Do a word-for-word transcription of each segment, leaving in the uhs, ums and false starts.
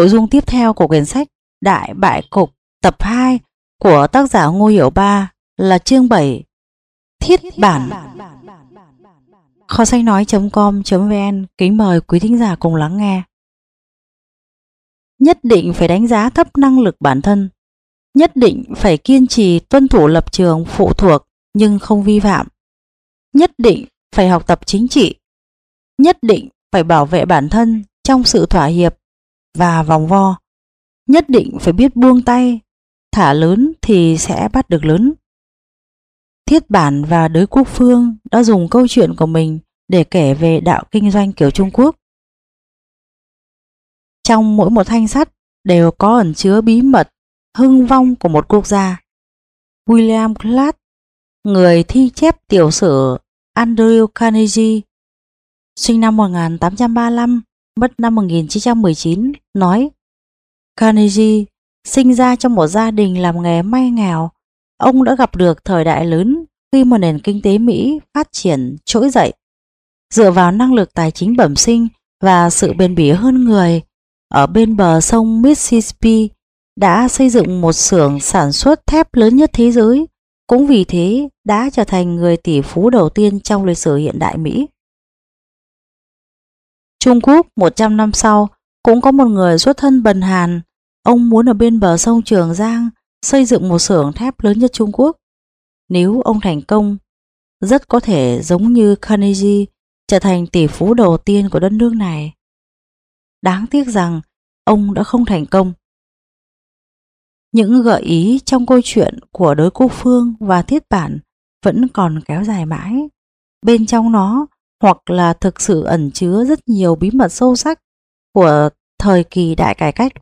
Nội dung tiếp theo của quyển sách Đại Bại Cục tập hai của tác giả Ngô Hiểu Ba là chương bảy Thiết bản. Kho sách nói.com.vn kính mời quý thính giả cùng lắng nghe. Nhất định phải đánh giá thấp năng lực bản thân. Nhất định phải kiên trì tuân thủ lập trường phụ thuộc nhưng không vi phạm. Nhất định phải học tập chính trị. Nhất định phải bảo vệ bản thân trong sự thỏa hiệp và vòng vo. Nhất định phải biết buông tay, thả lớn thì sẽ bắt được lớn. Thiết Bản và Đới Quốc Phương đã dùng câu chuyện của mình để kể về đạo kinh doanh kiểu Trung Quốc. Trong mỗi một thanh sắt đều có ẩn chứa bí mật hưng vong của một quốc gia. William Clark, người thi chép tiểu sử Andrew Carnegie, sinh năm một nghìn tám trăm ba mươi lăm, mất năm một nghìn chín trăm mười chín, nói Carnegie sinh ra trong một gia đình làm nghề may nghèo. Ông đã gặp được thời đại lớn khi mà nền kinh tế Mỹ phát triển trỗi dậy. Dựa vào năng lực tài chính bẩm sinh và sự bền bỉ hơn người, ở bên bờ sông Mississippi đã xây dựng một xưởng sản xuất thép lớn nhất thế giới, cũng vì thế đã trở thành người tỷ phú đầu tiên trong lịch sử hiện đại Mỹ. Trung Quốc một trăm năm sau cũng có một người xuất thân bần hàn. Ông muốn ở bên bờ sông Trường Giang xây dựng một xưởng thép lớn nhất Trung Quốc. Nếu ông thành công, rất có thể giống như Carnegie trở thành tỷ phú đầu tiên của đất nước này. Đáng tiếc rằng ông đã không thành công. Những gợi ý trong câu chuyện của Đới Quốc Phương và Thiết Bản vẫn còn kéo dài mãi. Bên trong nó hoặc là thực sự ẩn chứa rất nhiều bí mật sâu sắc của thời kỳ đại cải cách.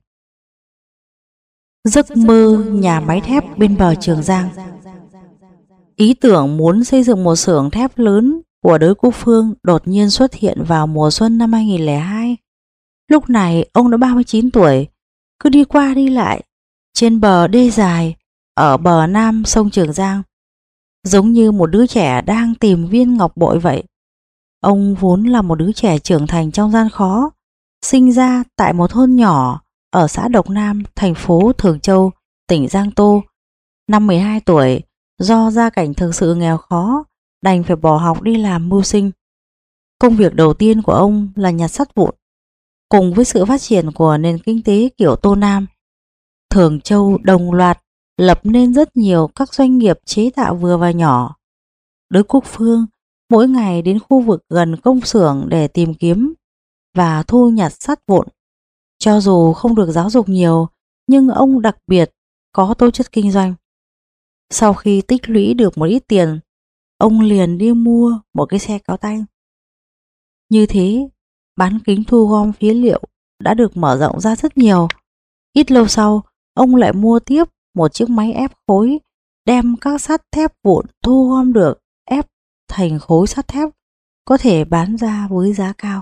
Giấc mơ nhà máy thép bên bờ Trường Giang. Ý tưởng muốn xây dựng một xưởng thép lớn của Đới Quốc Phương đột nhiên xuất hiện vào mùa xuân năm hai nghìn không trăm lẻ hai. Lúc này ông đã ba mươi chín tuổi, cứ đi qua đi lại trên bờ đê dài ở bờ nam sông Trường Giang, giống như một đứa trẻ đang tìm viên ngọc bội vậy. Ông vốn là một đứa trẻ trưởng thành trong gian khó, sinh ra tại một thôn nhỏ ở xã Độc Nam, thành phố Thường Châu, tỉnh Giang Tô. Năm mười hai tuổi, do gia cảnh thực sự nghèo khó, đành phải bỏ học đi làm mưu sinh. Công việc đầu tiên của ông là nhặt sắt vụn. Cùng với sự phát triển của nền kinh tế kiểu Tô Nam, Thường Châu đồng loạt lập nên rất nhiều các doanh nghiệp chế tạo vừa và nhỏ. Đới Quốc Phương mỗi ngày đến khu vực gần công xưởng để tìm kiếm và thu nhặt sắt vụn. Cho dù không được giáo dục nhiều, nhưng ông đặc biệt có tố chất kinh doanh. Sau khi tích lũy được một ít tiền, ông liền đi mua một cái xe kéo tay. Như thế, bán kính thu gom phế liệu đã được mở rộng ra rất nhiều. Ít lâu sau, ông lại mua tiếp một chiếc máy ép khối, đem các sắt thép vụn thu gom được ép thành khối sắt thép có thể bán ra với giá cao.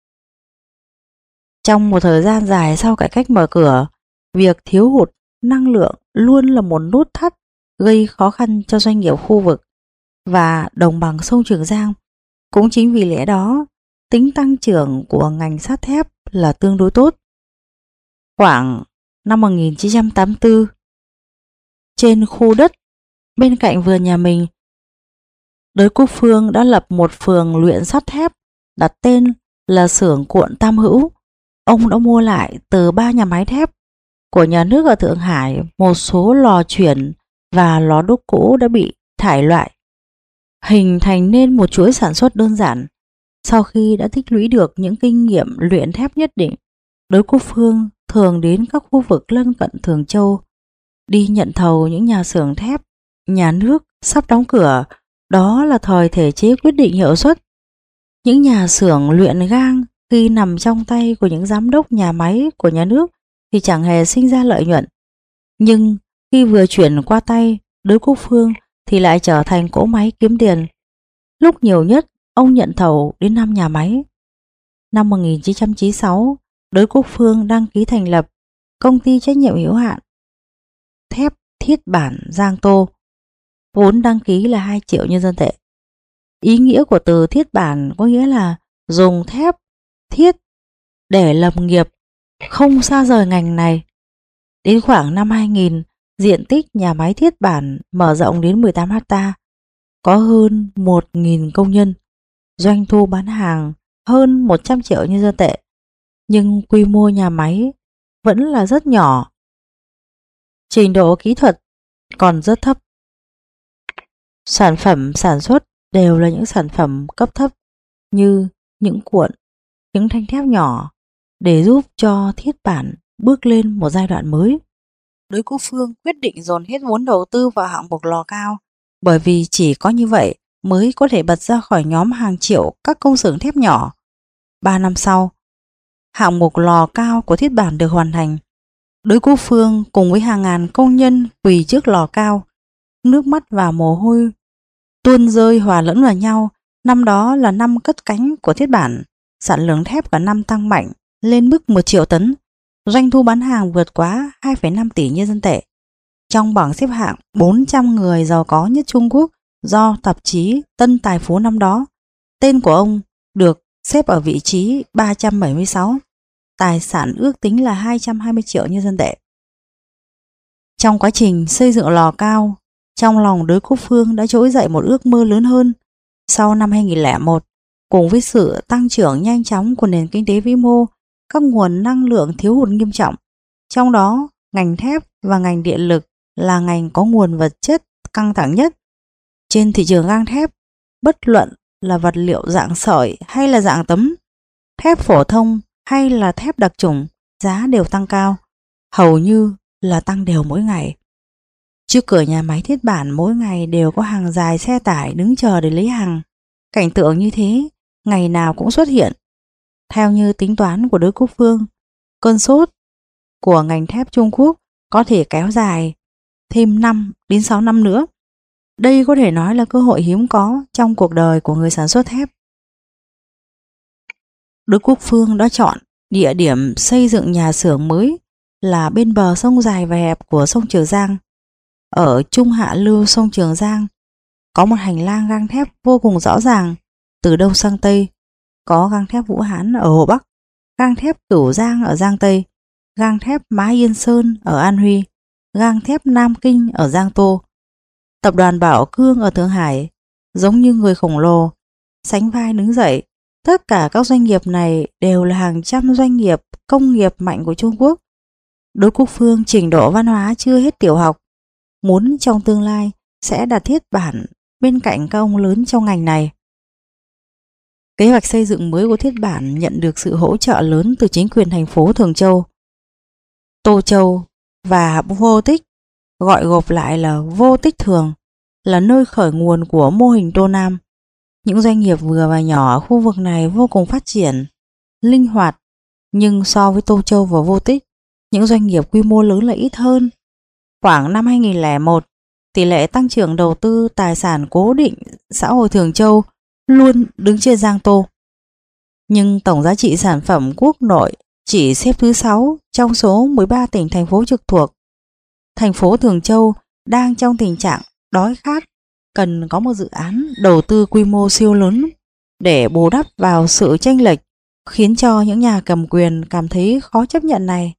Trong một thời gian dài sau cải cách mở cửa, việc thiếu hụt năng lượng luôn là một nút thắt gây khó khăn cho doanh nghiệp khu vực và đồng bằng sông Trường Giang. Cũng chính vì lẽ đó, tính tăng trưởng của ngành sắt thép là tương đối tốt. Khoảng năm một nghìn chín trăm tám mươi tư, trên khu đất bên cạnh vườn nhà mình, Đới Quốc Phương đã lập một phường luyện sắt thép đặt tên là xưởng cuộn Tam Hữu. Ông đã mua lại từ ba nhà máy thép của nhà nước ở Thượng Hải một số lò chuyển và lò đúc cũ đã bị thải loại, hình thành nên một chuỗi sản xuất đơn giản. Sau khi đã tích lũy được những kinh nghiệm luyện thép nhất định, Đới Quốc Phương thường đến các khu vực lân cận Thường Châu, đi nhận thầu những nhà xưởng thép nhà nước sắp đóng cửa. Đó là thời thể chế quyết định hiệu suất. Những nhà xưởng luyện gang khi nằm trong tay của những giám đốc nhà máy của nhà nước thì chẳng hề sinh ra lợi nhuận. Nhưng khi vừa chuyển qua tay Đới Quốc Phương thì lại trở thành cỗ máy kiếm tiền. Lúc nhiều nhất, ông nhận thầu đến năm nhà máy. Năm một nghìn chín trăm chín mươi sáu, Đới Quốc Phương đăng ký thành lập công ty trách nhiệm hữu hạn thép Thiết Bản Giang Tô. Vốn đăng ký là hai triệu nhân dân tệ. Ý nghĩa của từ thiết bản có nghĩa là dùng thép thiết để lập nghiệp không xa rời ngành này. Đến khoảng năm hai nghìn, diện tích nhà máy thiết bản mở rộng đến mười tám ha, có hơn một nghìn công nhân, doanh thu bán hàng hơn một trăm triệu nhân dân tệ. Nhưng quy mô nhà máy vẫn là rất nhỏ, trình độ kỹ thuật còn rất thấp. Sản phẩm sản xuất đều là những sản phẩm cấp thấp như những cuộn, những thanh thép nhỏ để giúp cho thiết bản bước lên một giai đoạn mới. Đối Quốc Phương quyết định dồn hết vốn đầu tư vào hạng mục lò cao, bởi vì chỉ có như vậy mới có thể bật ra khỏi nhóm hàng triệu các công xưởng thép nhỏ. Ba năm sau, hạng mục lò cao của thiết bản được hoàn thành. Đối Quốc Phương cùng với hàng ngàn công nhân quỳ trước lò cao, nước mắt và mồ hôi tuôn rơi hòa lẫn vào nhau. Năm đó là năm cất cánh của thiết bản, sản lượng thép cả năm tăng mạnh lên mức một triệu tấn, doanh thu bán hàng vượt quá hai phẩy năm tỷ nhân dân tệ. Trong bảng xếp hạng bốn trăm người giàu có nhất Trung Quốc do tạp chí Tân Tài Phú năm đó, tên của ông được xếp ở vị trí ba trăm bảy mươi sáu, tài sản ước tính là hai trăm hai mươi triệu nhân dân tệ. Trong quá trình xây dựng lò cao, trong lòng Đới Quốc Phương đã trỗi dậy một ước mơ lớn hơn. Sau năm hai nghìn lẻ một, cùng với sự tăng trưởng nhanh chóng của nền kinh tế vĩ mô, các nguồn năng lượng thiếu hụt nghiêm trọng. Trong đó, ngành thép và ngành điện lực là ngành có nguồn vật chất căng thẳng nhất. Trên thị trường gang thép, bất luận là vật liệu dạng sợi hay là dạng tấm, thép phổ thông hay là thép đặc trùng, giá đều tăng cao, hầu như là tăng đều mỗi ngày. Trước cửa nhà máy thiết bản mỗi ngày đều có hàng dài xe tải đứng chờ để lấy hàng. Cảnh tượng như thế ngày nào cũng xuất hiện. Theo như tính toán của Đới Quốc Phương, cơn sốt của ngành thép Trung Quốc có thể kéo dài thêm năm đến sáu năm nữa. Đây có thể nói là cơ hội hiếm có trong cuộc đời của người sản xuất thép. Đới Quốc Phương đã chọn địa điểm xây dựng nhà xưởng mới là bên bờ sông dài và hẹp của sông Trường Giang. Ở trung hạ lưu sông Trường Giang có một hành lang gang thép vô cùng rõ ràng, từ đông sang tây. Có gang thép Vũ Hán ở Hồ Bắc, gang thép Cửu Giang ở Giang Tây, gang thép Mã Yên Sơn ở An Huy, gang thép Nam Kinh ở Giang Tô. Tập đoàn Bảo Cương ở Thượng Hải giống như người khổng lồ, sánh vai đứng dậy. Tất cả các doanh nghiệp này đều là hàng trăm doanh nghiệp công nghiệp mạnh của Trung Quốc. Đới Quốc Phương trình độ văn hóa chưa hết tiểu học, muốn trong tương lai sẽ đặt thiết bản bên cạnh các ông lớn trong ngành này. Kế hoạch xây dựng mới của thiết bản nhận được sự hỗ trợ lớn từ chính quyền thành phố Thường Châu, Tô Châu và Vô Tích, gọi gộp lại là Vô Tích Thường, là nơi khởi nguồn của mô hình Tô Nam. Những doanh nghiệp vừa và nhỏ ở khu vực này vô cùng phát triển, linh hoạt, nhưng so với Tô Châu và Vô Tích, những doanh nghiệp quy mô lớn là ít hơn. Khoảng năm hai nghìn lẻ một, tỷ lệ tăng trưởng đầu tư tài sản cố định xã hội Thường Châu luôn đứng trên Giang Tô. Nhưng tổng giá trị sản phẩm quốc nội chỉ xếp thứ sáu trong số mười ba tỉnh thành phố trực thuộc. Thành phố Thường Châu đang trong tình trạng đói khát, cần có một dự án đầu tư quy mô siêu lớn để bù đắp vào sự chênh lệch, khiến cho những nhà cầm quyền cảm thấy khó chấp nhận này.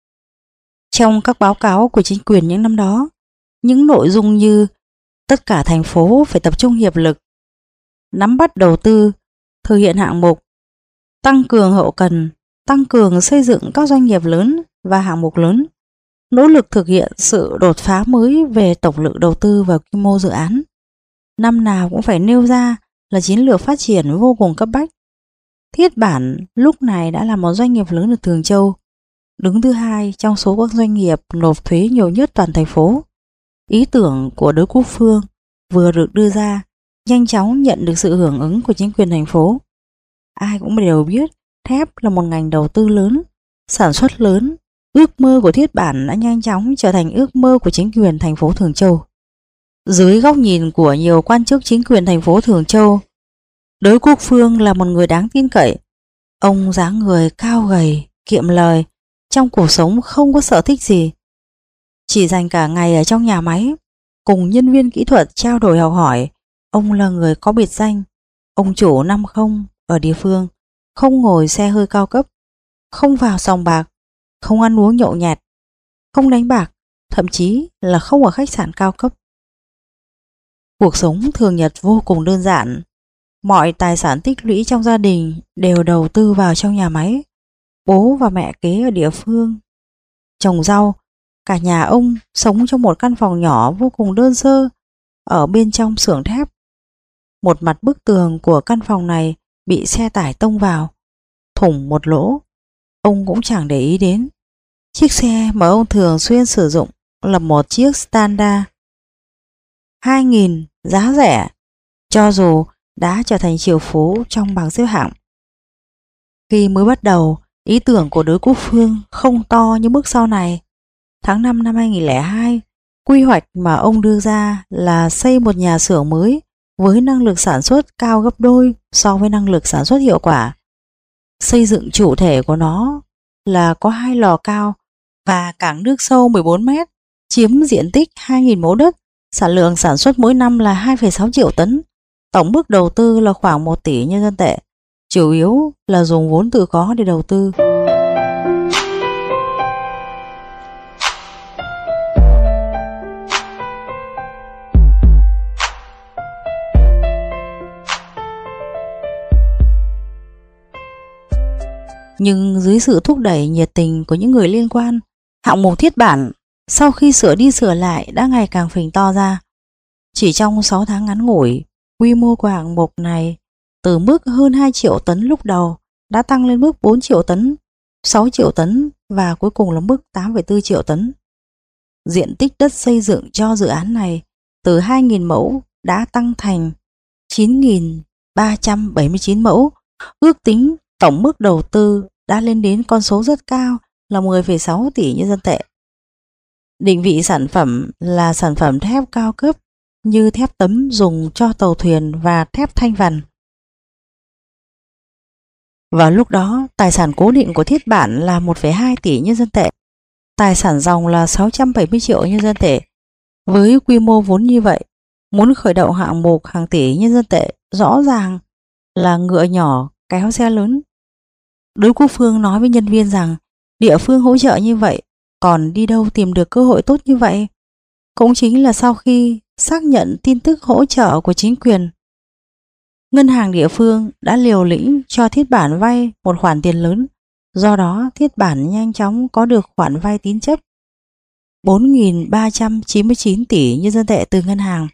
Trong các báo cáo của chính quyền những năm đó, những nội dung như tất cả thành phố phải tập trung hiệp lực, nắm bắt đầu tư, thực hiện hạng mục, tăng cường hậu cần, tăng cường xây dựng các doanh nghiệp lớn và hạng mục lớn, nỗ lực thực hiện sự đột phá mới về tổng lượng đầu tư và quy mô dự án. Năm nào cũng phải nêu ra là chiến lược phát triển vô cùng cấp bách. Thiết bản lúc này đã là một doanh nghiệp lớn ở Thường Châu, đứng thứ hai trong số các doanh nghiệp nộp thuế nhiều nhất toàn thành phố. Ý tưởng của Đới Quốc Phương vừa được đưa ra, nhanh chóng nhận được sự hưởng ứng của chính quyền thành phố. Ai cũng đều biết thép là một ngành đầu tư lớn, sản xuất lớn. Ước mơ của thiết bản đã nhanh chóng trở thành ước mơ của chính quyền thành phố Thường Châu. Dưới góc nhìn của nhiều quan chức chính quyền thành phố Thường Châu, Đới Quốc Phương là một người đáng tin cậy. Ông dáng người cao gầy, kiệm lời, trong cuộc sống không có sở thích gì, chỉ dành cả ngày ở trong nhà máy cùng nhân viên kỹ thuật trao đổi học hỏi. Ông là người có biệt danh ông chủ năm không ở địa phương, không ngồi xe hơi cao cấp, không vào sòng bạc, không ăn uống nhậu nhẹt, không đánh bạc, thậm chí là không ở khách sạn cao cấp. Cuộc sống thường nhật vô cùng đơn giản. Mọi tài sản tích lũy trong gia đình đều đầu tư vào trong nhà máy. Bố và mẹ kế ở địa phương trồng rau. Cả nhà ông sống trong một căn phòng nhỏ vô cùng đơn sơ ở bên trong xưởng thép. Một mặt bức tường của căn phòng này bị xe tải tông vào, thủng một lỗ. Ông cũng chẳng để ý đến. Chiếc xe mà ông thường xuyên sử dụng là một chiếc Standard hai nghìn, giá rẻ, cho dù đã trở thành triệu phú trong bảng xếp hạng. Khi mới bắt đầu, ý tưởng của Đới Quốc Phương không to như bước sau này. Tháng năm năm hai nghìn không trăm lẻ hai, quy hoạch mà ông đưa ra là xây một nhà xưởng mới với năng lực sản xuất cao gấp đôi so với năng lực sản xuất hiệu quả. Xây dựng chủ thể của nó là có hai lò cao và cảng nước sâu mười bốn mét, chiếm diện tích hai nghìn mẫu đất, sản lượng sản xuất mỗi năm là hai phẩy sáu triệu tấn. Tổng mức đầu tư là khoảng một tỷ nhân dân tệ, chủ yếu là dùng vốn tự có để đầu tư. Nhưng dưới sự thúc đẩy nhiệt tình của những người liên quan, hạng mục thiết bản sau khi sửa đi sửa lại đã ngày càng phình to ra. Chỉ trong sáu tháng ngắn ngủi, quy mô của hạng mục này từ mức hơn hai triệu tấn lúc đầu đã tăng lên mức bốn triệu tấn, sáu triệu tấn và cuối cùng là mức tám phẩy bốn triệu tấn. Diện tích đất xây dựng cho dự án này từ hai nghìn mẫu đã tăng thành chín nghìn ba trăm bảy mươi chín mẫu, ước tính tổng mức đầu tư đã lên đến con số rất cao là mười phẩy sáu tỷ nhân dân tệ. Định vị sản phẩm là sản phẩm thép cao cấp như thép tấm dùng cho tàu thuyền và thép thanh vằn. Vào lúc đó, tài sản cố định của thiết bản là một phẩy hai tỷ nhân dân tệ, tài sản ròng là sáu trăm bảy mươi triệu nhân dân tệ. Với quy mô vốn như vậy, muốn khởi động hạng mục hàng tỷ nhân dân tệ rõ ràng là ngựa nhỏ kéo xe lớn. Đới Quốc Phương nói với nhân viên rằng địa phương hỗ trợ như vậy, còn đi đâu tìm được cơ hội tốt như vậy? Cũng chính là sau khi xác nhận tin tức hỗ trợ của chính quyền, ngân hàng địa phương đã liều lĩnh cho thiết bản vay một khoản tiền lớn. Do đó, thiết bản nhanh chóng có được khoản vay tín chấp bốn nghìn ba trăm chín mươi chín tỷ nhân dân tệ từ ngân hàng.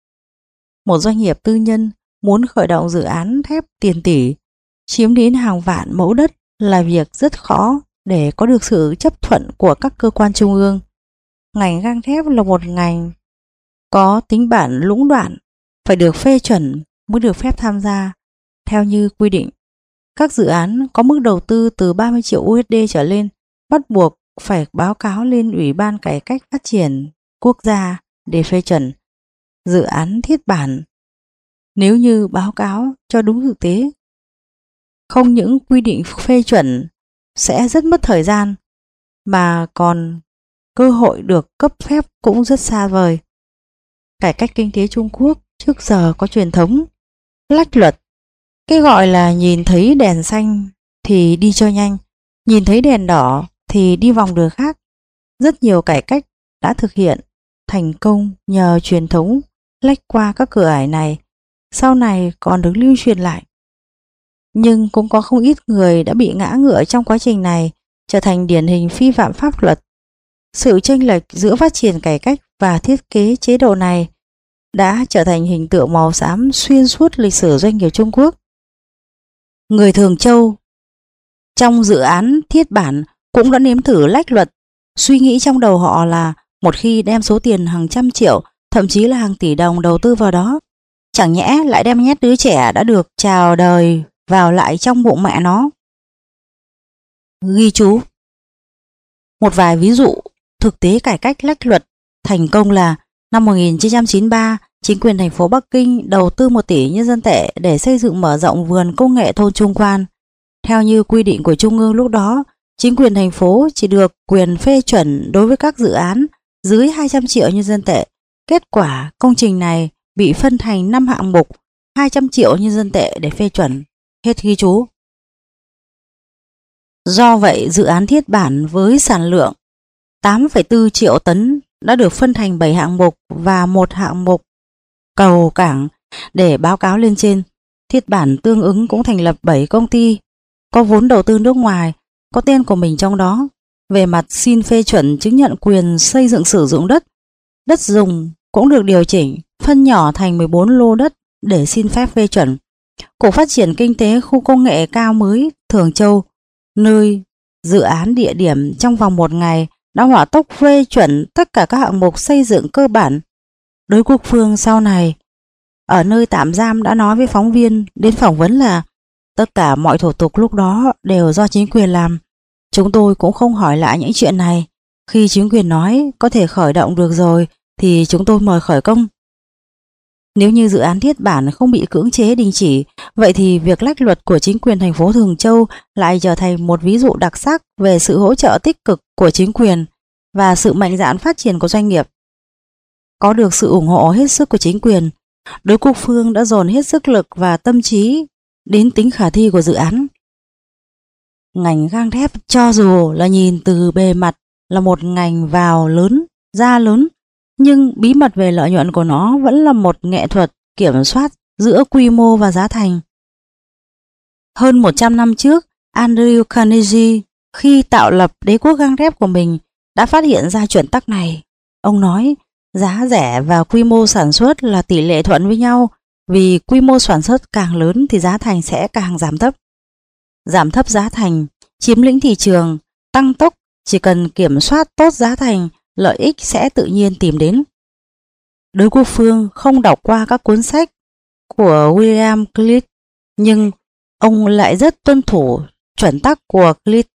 Một doanh nghiệp tư nhân muốn khởi động dự án thép tiền tỷ, chiếm đến hàng vạn mẫu đất là việc rất khó để có được sự chấp thuận của các cơ quan trung ương. Ngành gang thép là một ngành có tính bản lũng đoạn, phải được phê chuẩn mới được phép tham gia. Theo như quy định, các dự án có mức đầu tư từ ba mươi triệu u ét đê trở lên bắt buộc phải báo cáo lên Ủy ban Cải cách Phát triển Quốc gia để phê chuẩn dự án thiết bản. Nếu như báo cáo cho đúng thực tế, không những quy định phê chuẩn sẽ rất mất thời gian, mà còn cơ hội được cấp phép cũng rất xa vời. Cải cách kinh tế Trung Quốc trước giờ có truyền thống lách luật. Cái gọi là nhìn thấy đèn xanh thì đi cho nhanh, nhìn thấy đèn đỏ thì đi vòng đường khác. Rất nhiều cải cách đã thực hiện thành công nhờ truyền thống lách qua các cửa ải này, sau này còn được lưu truyền lại. Nhưng cũng có không ít người đã bị ngã ngựa trong quá trình này, trở thành điển hình vi phạm pháp luật. Sự chênh lệch giữa phát triển cải cách và thiết kế chế độ này đã trở thành hình tượng màu xám xuyên suốt lịch sử doanh nghiệp Trung Quốc. Người Thường Châu trong dự án thiết bản cũng đã nếm thử lách luật, suy nghĩ trong đầu họ là một khi đem số tiền hàng trăm triệu, thậm chí là hàng tỷ đồng đầu tư vào đó, chẳng nhẽ lại đem nhét đứa trẻ đã được chào đời vào lại trong bụng mẹ nó. Ghi chú một vài ví dụ thực tế cải cách lách luật thành công là năm một nghìn chín trăm chín mươi ba, chính quyền thành phố Bắc Kinh đầu tư một tỷ nhân dân tệ để xây dựng mở rộng vườn công nghệ thôn Trung Quan. Theo như quy định của Trung ương lúc đó, chính quyền thành phố chỉ được quyền phê chuẩn đối với các dự án dưới hai trăm triệu nhân dân tệ. Kết quả, công trình này bị phân thành năm hạng mục hai trăm triệu nhân dân tệ để phê chuẩn. Hết ghi chú. Do vậy, dự án thiết bản với sản lượng tám phẩy bốn triệu tấn đã được phân thành bảy hạng mục và một hạng mục cầu cảng để báo cáo lên trên. Thiết bản tương ứng cũng thành lập bảy công ty có vốn đầu tư nước ngoài, có tên của mình trong đó. Về mặt xin phê chuẩn chứng nhận quyền xây dựng sử dụng đất, đất dùng cũng được điều chỉnh, phân nhỏ thành mười bốn lô đất để xin phép phê chuẩn. Cục Phát triển Kinh tế Khu công nghệ cao mới Thường Châu, nơi dự án địa điểm, trong vòng một ngày đã hỏa tốc phê chuẩn tất cả các hạng mục xây dựng cơ bản. Đối Quốc Phương sau này ở nơi tạm giam đã nói với phóng viên đến phỏng vấn là tất cả mọi thủ tục lúc đó đều do chính quyền làm. Chúng tôi cũng không hỏi lại những chuyện này. Khi chính quyền nói có thể khởi động được rồi thì chúng tôi mời khởi công. Nếu như dự án thiết bản không bị cưỡng chế đình chỉ, vậy thì việc lách luật của chính quyền thành phố Thường Châu lại trở thành một ví dụ đặc sắc về sự hỗ trợ tích cực của chính quyền và sự mạnh dạn phát triển của doanh nghiệp. Có được sự ủng hộ hết sức của chính quyền, Đối Quốc Phương đã dồn hết sức lực và tâm trí đến tính khả thi của dự án. Ngành gang thép cho dù là nhìn từ bề mặt là một ngành vào lớn, ra lớn, nhưng bí mật về lợi nhuận của nó vẫn là một nghệ thuật kiểm soát giữa quy mô và giá thành. Hơn một trăm năm trước, Andrew Carnegie khi tạo lập đế quốc gang thép của mình đã phát hiện ra chuẩn tắc này. Ông nói giá rẻ và quy mô sản xuất là tỷ lệ thuận với nhau, vì quy mô sản xuất càng lớn thì giá thành sẽ càng giảm thấp. Giảm thấp giá thành, chiếm lĩnh thị trường, tăng tốc, chỉ cần kiểm soát tốt giá thành, lợi ích sẽ tự nhiên tìm đến. Đối Quốc Phương không đọc qua các cuốn sách của William Clit, nhưng ông lại rất tuân thủ chuẩn tắc của Clit.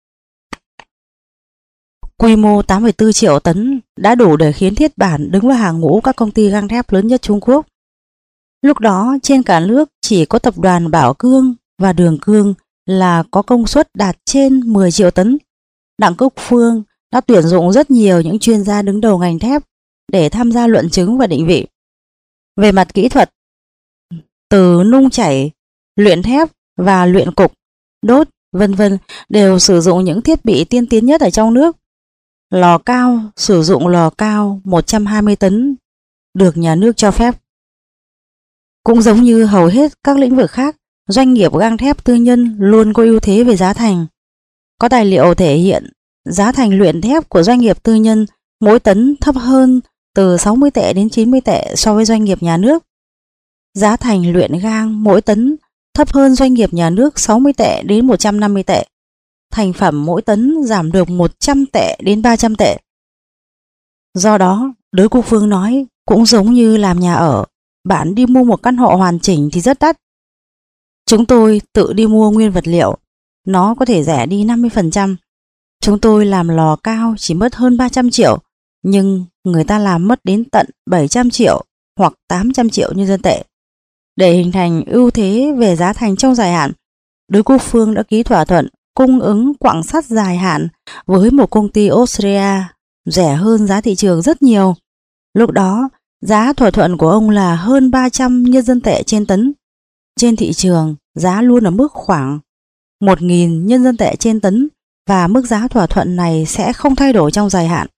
Quy mô tám phẩy bốn triệu tấn đã đủ để khiến thiết bản đứng vào hàng ngũ các công ty gang thép lớn nhất Trung Quốc. Lúc đó trên cả nước chỉ có tập đoàn Bảo Cương và Đường Cương là có công suất đạt trên mười triệu tấn. Đặng Quốc Phương đã tuyển dụng rất nhiều những chuyên gia đứng đầu ngành thép để tham gia luận chứng và định vị. Về mặt kỹ thuật, từ nung chảy, luyện thép và luyện cục, đốt, vân vân đều sử dụng những thiết bị tiên tiến nhất ở trong nước. Lò cao sử dụng lò cao một trăm hai mươi tấn được nhà nước cho phép. Cũng giống như hầu hết các lĩnh vực khác, doanh nghiệp gang thép tư nhân luôn có ưu thế về giá thành. Có tài liệu thể hiện giá thành luyện thép của doanh nghiệp tư nhân mỗi tấn thấp hơn từ sáu mươi tệ đến chín mươi tệ so với doanh nghiệp nhà nước. Giá thành luyện gang mỗi tấn thấp hơn doanh nghiệp nhà nước sáu mươi tệ đến một trăm năm mươi tệ. Thành phẩm mỗi tấn giảm được một trăm tệ đến ba trăm tệ. Do đó, Đối Quốc Phương nói cũng giống như làm nhà ở, bạn đi mua một căn hộ hoàn chỉnh thì rất đắt. Chúng tôi tự đi mua nguyên vật liệu, nó có thể rẻ đi năm mươi phần trăm. Chúng tôi làm lò cao chỉ mất hơn ba trăm triệu, nhưng người ta làm mất đến tận bảy trăm triệu hoặc tám trăm triệu nhân dân tệ. Để hình thành ưu thế về giá thành trong dài hạn, Đối Quốc Phương đã ký thỏa thuận cung ứng quặng sắt dài hạn với một công ty Australia rẻ hơn giá thị trường rất nhiều. Lúc đó, giá thỏa thuận của ông là hơn ba trăm nhân dân tệ trên tấn. Trên thị trường, giá luôn ở mức khoảng một nghìn nhân dân tệ trên tấn và mức giá thỏa thuận này sẽ không thay đổi trong dài hạn.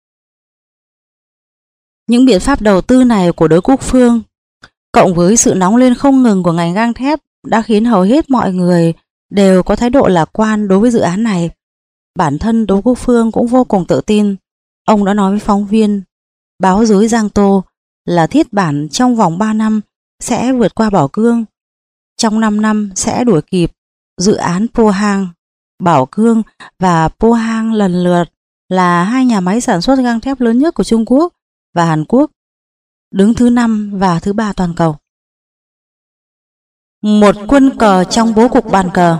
Những biện pháp đầu tư này của Đối Quốc Phương, cộng với sự nóng lên không ngừng của ngành gang thép, đã khiến hầu hết mọi người đều có thái độ lạc quan đối với dự án này. Bản thân Đối Quốc Phương cũng vô cùng tự tin. Ông đã nói với phóng viên báo giới Giang Tô là thiết bản trong vòng ba năm sẽ vượt qua Bảo Cương, trong năm năm sẽ đuổi kịp dự án Pohang. Bảo Cương và Pohang lần lượt là hai nhà máy sản xuất gang thép lớn nhất của Trung Quốc và Hàn Quốc, đứng thứ năm và thứ ba toàn cầu. Một quân cờ trong bố cục bàn cờ.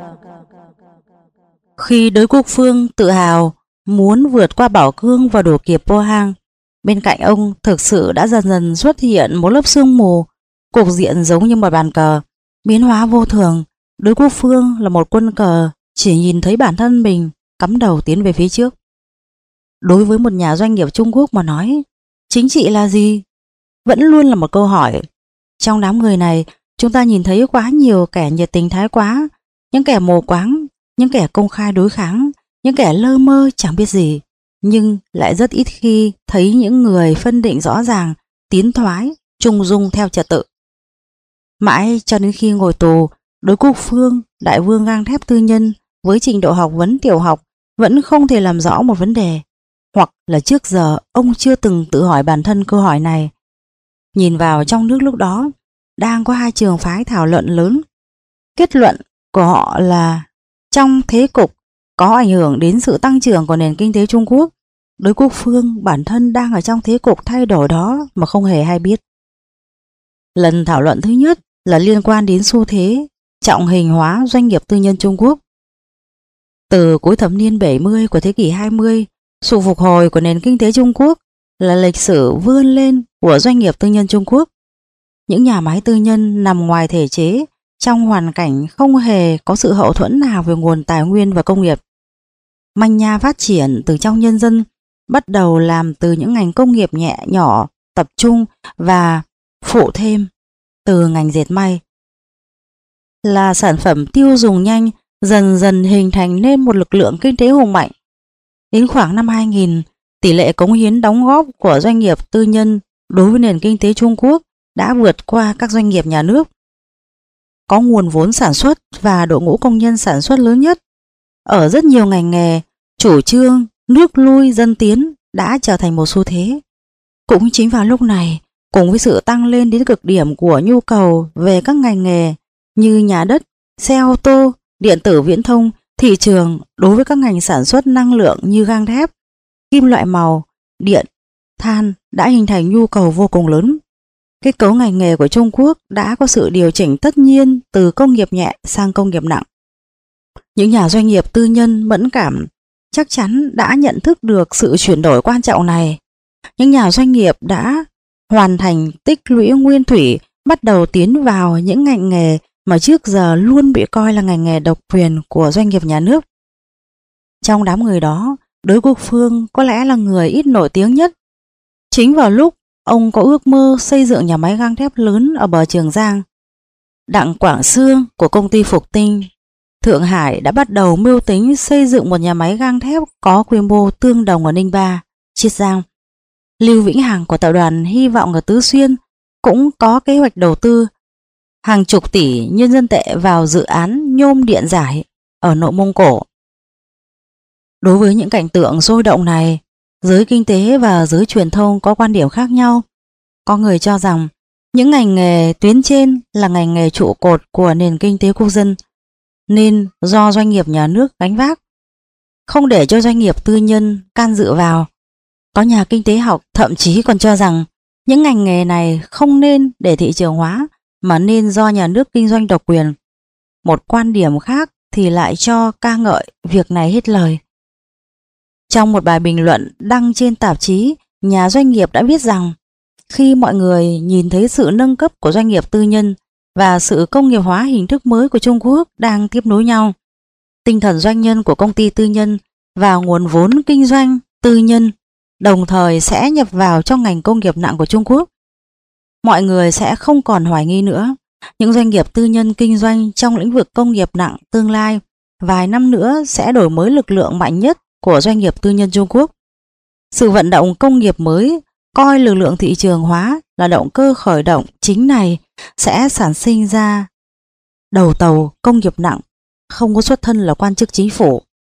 Khi Đối Quốc Phương tự hào muốn vượt qua Bảo Cương và đuổi kịp Pohang, bên cạnh ông thực sự đã dần dần xuất hiện một lớp sương mù, cục diện giống như một bàn cờ, biến hóa vô thường. Đối Quốc Phương là một quân cờ chỉ nhìn thấy bản thân mình cắm đầu tiến về phía trước. Đối với một nhà doanh nghiệp Trung Quốc mà nói, chính trị là gì? Vẫn luôn là một câu hỏi. Trong đám người này, chúng ta nhìn thấy quá nhiều kẻ nhiệt tình thái quá, những kẻ mù quáng những kẻ công khai đối kháng, những kẻ lơ mơ chẳng biết gì, nhưng lại rất ít khi thấy những người phân định rõ ràng, tiến thoái, trung dung theo trật tự. Mãi cho đến khi ngồi tù, Đối Quốc Phương, đại vương gang thép tư nhân với trình độ học vấn tiểu học vẫn không thể làm rõ một vấn đề, hoặc là trước giờ ông chưa từng tự hỏi bản thân câu hỏi này. Nhìn vào trong nước lúc đó, đang có hai trường phái thảo luận lớn. Kết luận của họ là trong thế cục có ảnh hưởng đến sự tăng trưởng của nền kinh tế Trung Quốc, Đối Quốc Phương bản thân đang ở trong thế cục thay đổi đó mà không hề hay biết. Lần thảo luận thứ nhất là liên quan đến xu thế trọng hình hóa doanh nghiệp tư nhân Trung Quốc. Từ cuối thập niên bảy mươi của thế kỷ hai mươi, sự phục hồi của nền kinh tế Trung Quốc là lịch sử vươn lên của doanh nghiệp tư nhân Trung Quốc. Những nhà máy tư nhân nằm ngoài thể chế, trong hoàn cảnh không hề có sự hậu thuẫn nào về nguồn tài nguyên và công nghiệp. Manh nha phát triển từ trong nhân dân, bắt đầu làm từ những ngành công nghiệp nhẹ nhỏ, tập trung và phụ thêm từ ngành dệt may. Là sản phẩm tiêu dùng nhanh, dần dần hình thành nên một lực lượng kinh tế hùng mạnh. Đến khoảng năm hai nghìn, tỷ lệ cống hiến đóng góp của doanh nghiệp tư nhân đối với nền kinh tế Trung Quốc đã vượt qua các doanh nghiệp nhà nước. Có nguồn vốn sản xuất và đội ngũ công nhân sản xuất lớn nhất. Ở rất nhiều ngành nghề, chủ trương nước lui dân tiến đã trở thành một xu thế. Cũng chính vào lúc này, cùng với sự tăng lên đến cực điểm của nhu cầu về các ngành nghề như nhà đất, xe ô tô, điện tử viễn thông, thị trường đối với các ngành sản xuất năng lượng như gang thép, kim loại màu, điện, than đã hình thành nhu cầu vô cùng lớn. Kết cấu ngành nghề của Trung Quốc đã có sự điều chỉnh tất nhiên từ công nghiệp nhẹ sang công nghiệp nặng. Những nhà doanh nghiệp tư nhân mẫn cảm chắc chắn đã nhận thức được sự chuyển đổi quan trọng này. Những nhà doanh nghiệp đã hoàn thành tích lũy nguyên thủy, bắt đầu tiến vào những ngành nghề mà trước giờ luôn bị coi là ngành nghề độc quyền của doanh nghiệp nhà nước. Trong đám người đó, Đối Quốc Phương có lẽ là người ít nổi tiếng nhất. Chính vào lúc ông có ước mơ xây dựng nhà máy gang thép lớn ở bờ Trường Giang, Đặng Quảng Sương của công ty Phục Tinh Thượng Hải đã bắt đầu mưu tính xây dựng một nhà máy gang thép có quy mô tương đồng ở Ninh Ba, Chiết Giang. Lưu Vĩnh Hằng của tập đoàn Hy vọng ở Tứ Xuyên cũng có kế hoạch đầu tư hàng chục tỷ nhân dân tệ vào dự án nhôm điện giải ở Nội Mông Cổ. Đối với những cảnh tượng sôi động này, giới kinh tế và giới truyền thông có quan điểm khác nhau. Có người cho rằng những ngành nghề tuyến trên là ngành nghề trụ cột của nền kinh tế quốc dân, nên do doanh nghiệp nhà nước gánh vác, không để cho doanh nghiệp tư nhân can dự vào. Có nhà kinh tế học thậm chí còn cho rằng những ngành nghề này không nên để thị trường hóa mà nên do nhà nước kinh doanh độc quyền. Một quan điểm khác thì lại cho ca ngợi việc này hết lời. Trong một bài bình luận đăng trên tạp chí, nhà doanh nghiệp đã viết rằng khi mọi người nhìn thấy sự nâng cấp của doanh nghiệp tư nhân và sự công nghiệp hóa hình thức mới của Trung Quốc đang tiếp nối nhau, tinh thần doanh nhân của công ty tư nhân và nguồn vốn kinh doanh tư nhân đồng thời sẽ nhập vào trong ngành công nghiệp nặng của Trung Quốc. Mọi người sẽ không còn hoài nghi nữa, những doanh nghiệp tư nhân kinh doanh trong lĩnh vực công nghiệp nặng tương lai vài năm nữa sẽ đổi mới lực lượng mạnh nhất của doanh nghiệp tư nhân Trung Quốc. Sự vận động công nghiệp mới coi lực lượng thị trường hóa là động cơ khởi động chính này sẽ sản sinh ra đầu tàu công nghiệp nặng không có xuất thân là quan chức chính phủ,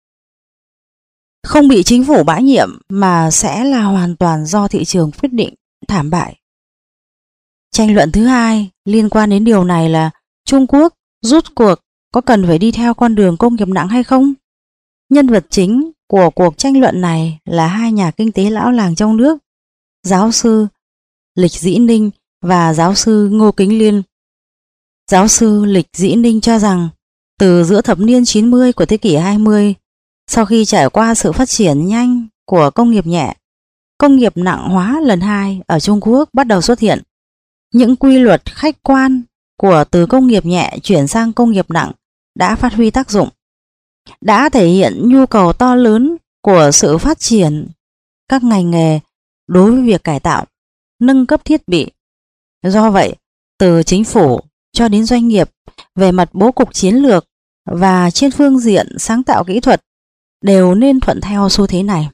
không bị chính phủ bãi nhiệm mà sẽ là hoàn toàn do thị trường quyết định thảm bại. Tranh luận thứ hai liên quan đến điều này là Trung Quốc rút cuộc có cần phải đi theo con đường công nghiệp nặng hay không? Nhân vật chính của cuộc tranh luận này là hai nhà kinh tế lão làng trong nước, giáo sư Lịch Dĩ Ninh và giáo sư Ngô Kính Liên. Giáo sư Lịch Dĩ Ninh cho rằng từ giữa thập niên chín mươi của thế kỷ hai mươi, sau khi trải qua sự phát triển nhanh của công nghiệp nhẹ, công nghiệp nặng hóa lần hai ở Trung Quốc bắt đầu xuất hiện. Những quy luật khách quan của từ công nghiệp nhẹ chuyển sang công nghiệp nặng đã phát huy tác dụng, đã thể hiện nhu cầu to lớn của sự phát triển các ngành nghề đối với việc cải tạo, nâng cấp thiết bị. Do vậy, từ chính phủ cho đến doanh nghiệp, về mặt bố cục chiến lược, và trên phương diện sáng tạo kỹ thuật đều nên thuận theo xu thế này.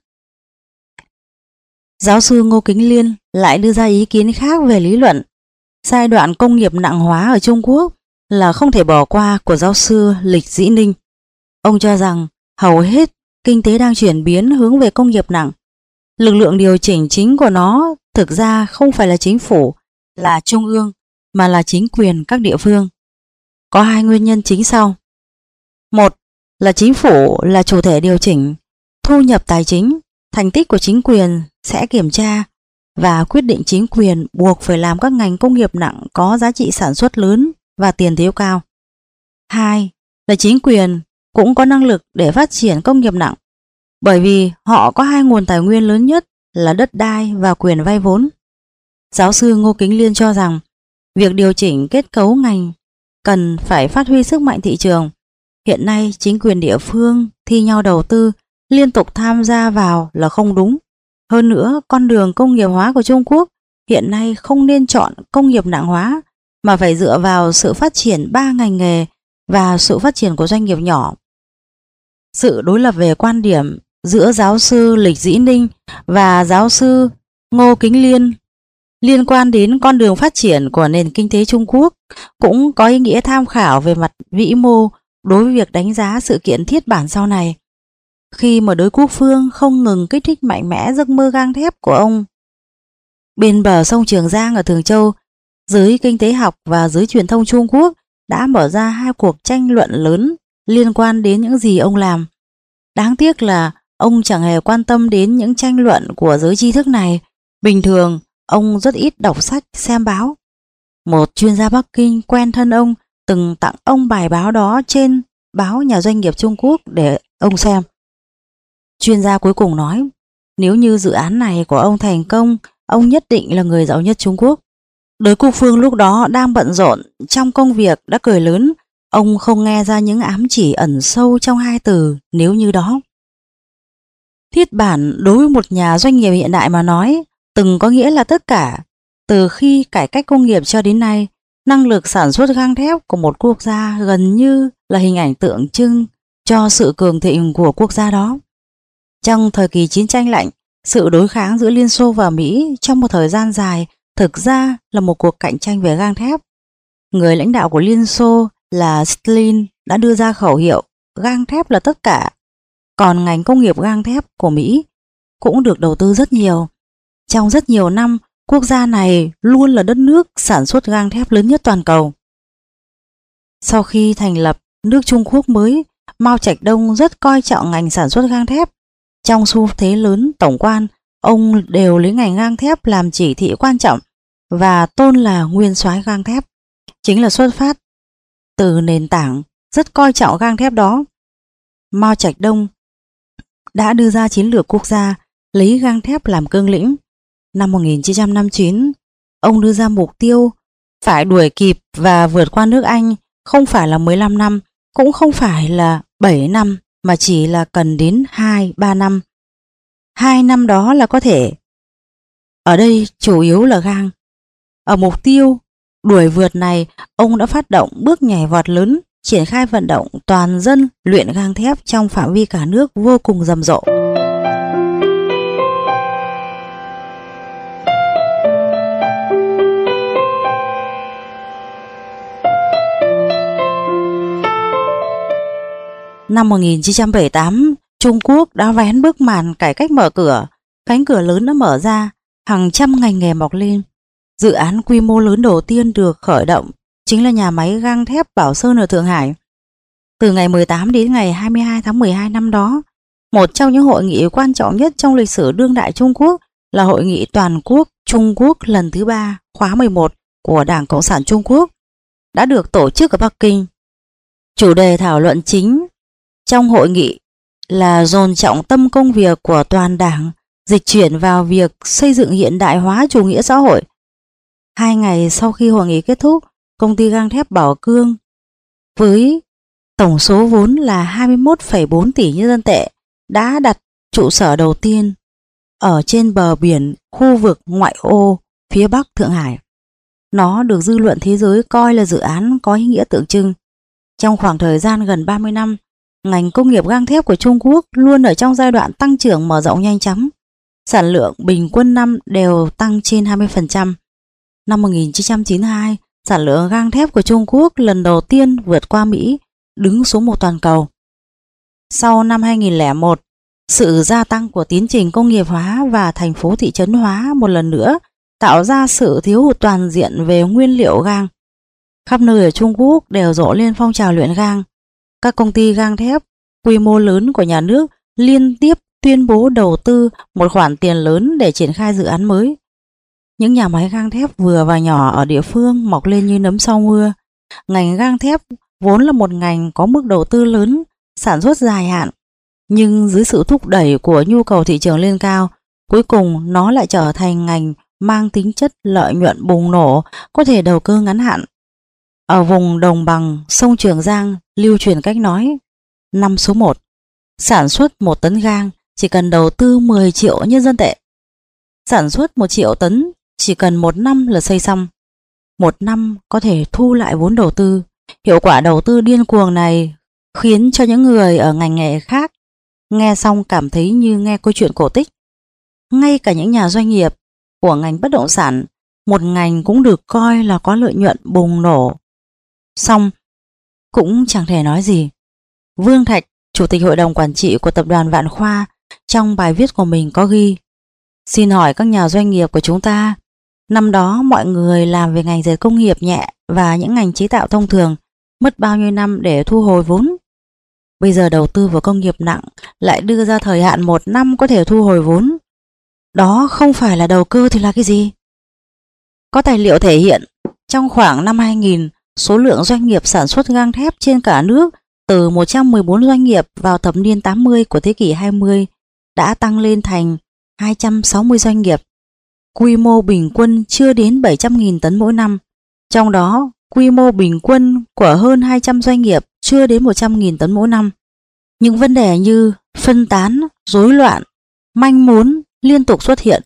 Giáo sư Ngô Kính Liên lại đưa ra ý kiến khác về lý luận giai đoạn công nghiệp nặng hóa ở Trung Quốc là không thể bỏ qua của giáo sư Lịch Dĩ Ninh. Ông cho rằng hầu hết kinh tế đang chuyển biến hướng về công nghiệp nặng. Lực lượng điều chỉnh chính của nó thực ra không phải là chính phủ, là trung ương, mà là chính quyền các địa phương. Có hai nguyên nhân chính sau. Một là chính phủ là chủ thể điều chỉnh, thu nhập tài chính, thành tích của chính quyền sẽ kiểm tra và quyết định chính quyền buộc phải làm các ngành công nghiệp nặng có giá trị sản xuất lớn và tiền thiếu cao. Hai là chính quyền cũng có năng lực để phát triển công nghiệp nặng, bởi vì họ có hai nguồn tài nguyên lớn nhất là đất đai và quyền vay vốn. Giáo sư Ngô Kính Liên cho rằng việc điều chỉnh kết cấu ngành cần phải phát huy sức mạnh thị trường. Hiện nay chính quyền địa phương thi nhau đầu tư, liên tục tham gia vào là không đúng. Hơn nữa, con đường công nghiệp hóa của Trung Quốc hiện nay không nên chọn công nghiệp nặng hóa, mà phải dựa vào sự phát triển ba ngành nghề và sự phát triển của doanh nghiệp nhỏ. Sự đối lập về quan điểm giữa giáo sư Lịch Dĩ Ninh và giáo sư Ngô Kính Liên liên quan đến con đường phát triển của nền kinh tế Trung Quốc cũng có ý nghĩa tham khảo về mặt vĩ mô đối với việc đánh giá sự kiện thiết bản sau này. Khi mà đối quốc phương không ngừng kích thích mạnh mẽ giấc mơ gang thép của ông. Bên bờ sông Trường Giang ở Thường Châu, giới kinh tế học và giới truyền thông Trung Quốc đã mở ra hai cuộc tranh luận lớn liên quan đến những gì ông làm. Đáng tiếc là ông chẳng hề quan tâm đến những tranh luận của giới tri thức này. Bình thường, ông rất ít đọc sách, xem báo. Một chuyên gia Bắc Kinh quen thân ông từng tặng ông bài báo đó trên báo Nhà Doanh nghiệp Trung Quốc để ông xem. Chuyên gia cuối cùng nói, nếu như dự án này của ông thành công, ông nhất định là người giàu nhất Trung Quốc. Đối quốc phương lúc đó đang bận rộn trong công việc đã cười lớn, ông không nghe ra những ám chỉ ẩn sâu trong hai từ nếu như đó. Thiết bản đối với một nhà doanh nghiệp hiện đại mà nói, từng có nghĩa là tất cả. Từ khi cải cách công nghiệp cho đến nay, năng lực sản xuất gang thép của một quốc gia gần như là hình ảnh tượng trưng cho sự cường thịnh của quốc gia đó. Trong thời kỳ chiến tranh lạnh, sự đối kháng giữa Liên Xô và Mỹ trong một thời gian dài thực ra là một cuộc cạnh tranh về gang thép. Người lãnh đạo của Liên Xô là Stalin đã đưa ra khẩu hiệu gang thép là tất cả. Còn ngành công nghiệp gang thép của Mỹ cũng được đầu tư rất nhiều. Trong rất nhiều năm, quốc gia này luôn là đất nước sản xuất gang thép lớn nhất toàn cầu. Sau khi thành lập nước Trung Quốc mới, Mao Trạch Đông rất coi trọng ngành sản xuất gang thép. Trong xu thế lớn tổng quan, ông đều lấy ngành gang thép làm chỉ thị quan trọng và tôn là nguyên soái gang thép. Chính là xuất phát từ nền tảng rất coi trọng gang thép đó. Mao Trạch Đông đã đưa ra chiến lược quốc gia lấy gang thép làm cương lĩnh. Năm một nghìn chín trăm năm mươi chín, ông đưa ra mục tiêu phải đuổi kịp và vượt qua nước Anh, không phải là mười lăm năm, cũng không phải là bảy năm, mà chỉ là cần đến hai ba năm. Hai năm đó là có thể. Ở đây chủ yếu là gang. Ở mục tiêu đuổi vượt này, ông đã phát động bước nhảy vọt lớn, triển khai vận động toàn dân luyện gang thép trong phạm vi cả nước vô cùng rầm rộ. Năm một nghìn chín trăm bảy mươi tám, Trung Quốc đã vén bức màn cải cách mở cửa, cánh cửa lớn đã mở ra, hàng trăm ngành nghề mọc lên. Dự án quy mô lớn đầu tiên được khởi động chính là nhà máy gang thép Bảo Sơn ở Thượng Hải. Từ ngày mười tám đến ngày hai mươi hai tháng mười hai năm đó, một trong những hội nghị quan trọng nhất trong lịch sử đương đại Trung Quốc là Hội nghị Toàn quốc Trung Quốc lần thứ ba khóa mười một của Đảng Cộng sản Trung Quốc đã được tổ chức ở Bắc Kinh. Chủ đề thảo luận chính trong hội nghị là dồn trọng tâm công việc của toàn đảng dịch chuyển vào việc xây dựng hiện đại hóa chủ nghĩa xã hội. Hai ngày sau khi hội nghị kết thúc, công ty gang thép Bảo Cương với tổng số vốn là hai mươi mốt phẩy bốn tỷ nhân dân tệ đã đặt trụ sở đầu tiên ở trên bờ biển khu vực ngoại ô phía bắc Thượng Hải. Nó được dư luận thế giới coi là dự án có ý nghĩa tượng trưng. Trong khoảng thời gian gần ba mươi năm, ngành công nghiệp gang thép của Trung Quốc luôn ở trong giai đoạn tăng trưởng mở rộng nhanh chóng. Sản lượng bình quân năm đều tăng trên hai mươi phần trăm. Năm một nghìn chín trăm chín mươi hai, sản lượng gang thép của Trung Quốc lần đầu tiên vượt qua Mỹ, đứng số một toàn cầu. Sau năm hai nghìn lẻ một, sự gia tăng của tiến trình công nghiệp hóa và thành phố thị trấn hóa một lần nữa tạo ra sự thiếu hụt toàn diện về nguyên liệu gang. Khắp nơi ở Trung Quốc đều rộ lên phong trào luyện gang. Các công ty gang thép quy mô lớn của nhà nước liên tiếp tuyên bố đầu tư một khoản tiền lớn để triển khai dự án mới. Những nhà máy gang thép vừa và nhỏ ở địa phương mọc lên như nấm sau mưa. Ngành gang thép vốn là một ngành có mức đầu tư lớn, sản xuất dài hạn, nhưng dưới sự thúc đẩy của nhu cầu thị trường lên cao, cuối cùng nó lại trở thành ngành mang tính chất lợi nhuận bùng nổ, có thể đầu cơ ngắn hạn. Ở vùng đồng bằng sông Trường Giang lưu truyền cách nói: năm số một, sản xuất một tấn gang chỉ cần đầu tư mười triệu nhân dân tệ. Sản xuất một triệu tấn chỉ cần một năm là xây xong. Một năm có thể thu lại vốn đầu tư. Hiệu quả đầu tư điên cuồng này khiến cho những người ở ngành nghề khác nghe xong cảm thấy như nghe câu chuyện cổ tích. Ngay cả những nhà doanh nghiệp của ngành bất động sản, một ngành cũng được coi là có lợi nhuận bùng nổ, xong cũng chẳng thể nói gì. Vương Thạch, Chủ tịch Hội đồng Quản trị của Tập đoàn Vạn Khoa, trong bài viết của mình có ghi: xin hỏi các nhà doanh nghiệp của chúng ta, năm đó mọi người làm về ngành dệt công nghiệp nhẹ và những ngành chế tạo thông thường mất bao nhiêu năm để thu hồi vốn? Bây giờ đầu tư vào công nghiệp nặng lại đưa ra thời hạn một năm có thể thu hồi vốn. Đó không phải là đầu cơ thì là cái gì? Có tài liệu thể hiện trong khoảng năm hai nghìn, số lượng doanh nghiệp sản xuất gang thép trên cả nước từ một trăm mười bốn doanh nghiệp vào thập niên tám mươi của thế kỷ hai mươi đã tăng lên thành hai trăm sáu mươi doanh nghiệp. Quy mô bình quân chưa đến bảy trăm nghìn tấn mỗi năm. Trong đó, quy mô bình quân của hơn hai trăm doanh nghiệp chưa đến một trăm nghìn tấn mỗi năm. Những vấn đề như phân tán, rối loạn, manh mún liên tục xuất hiện.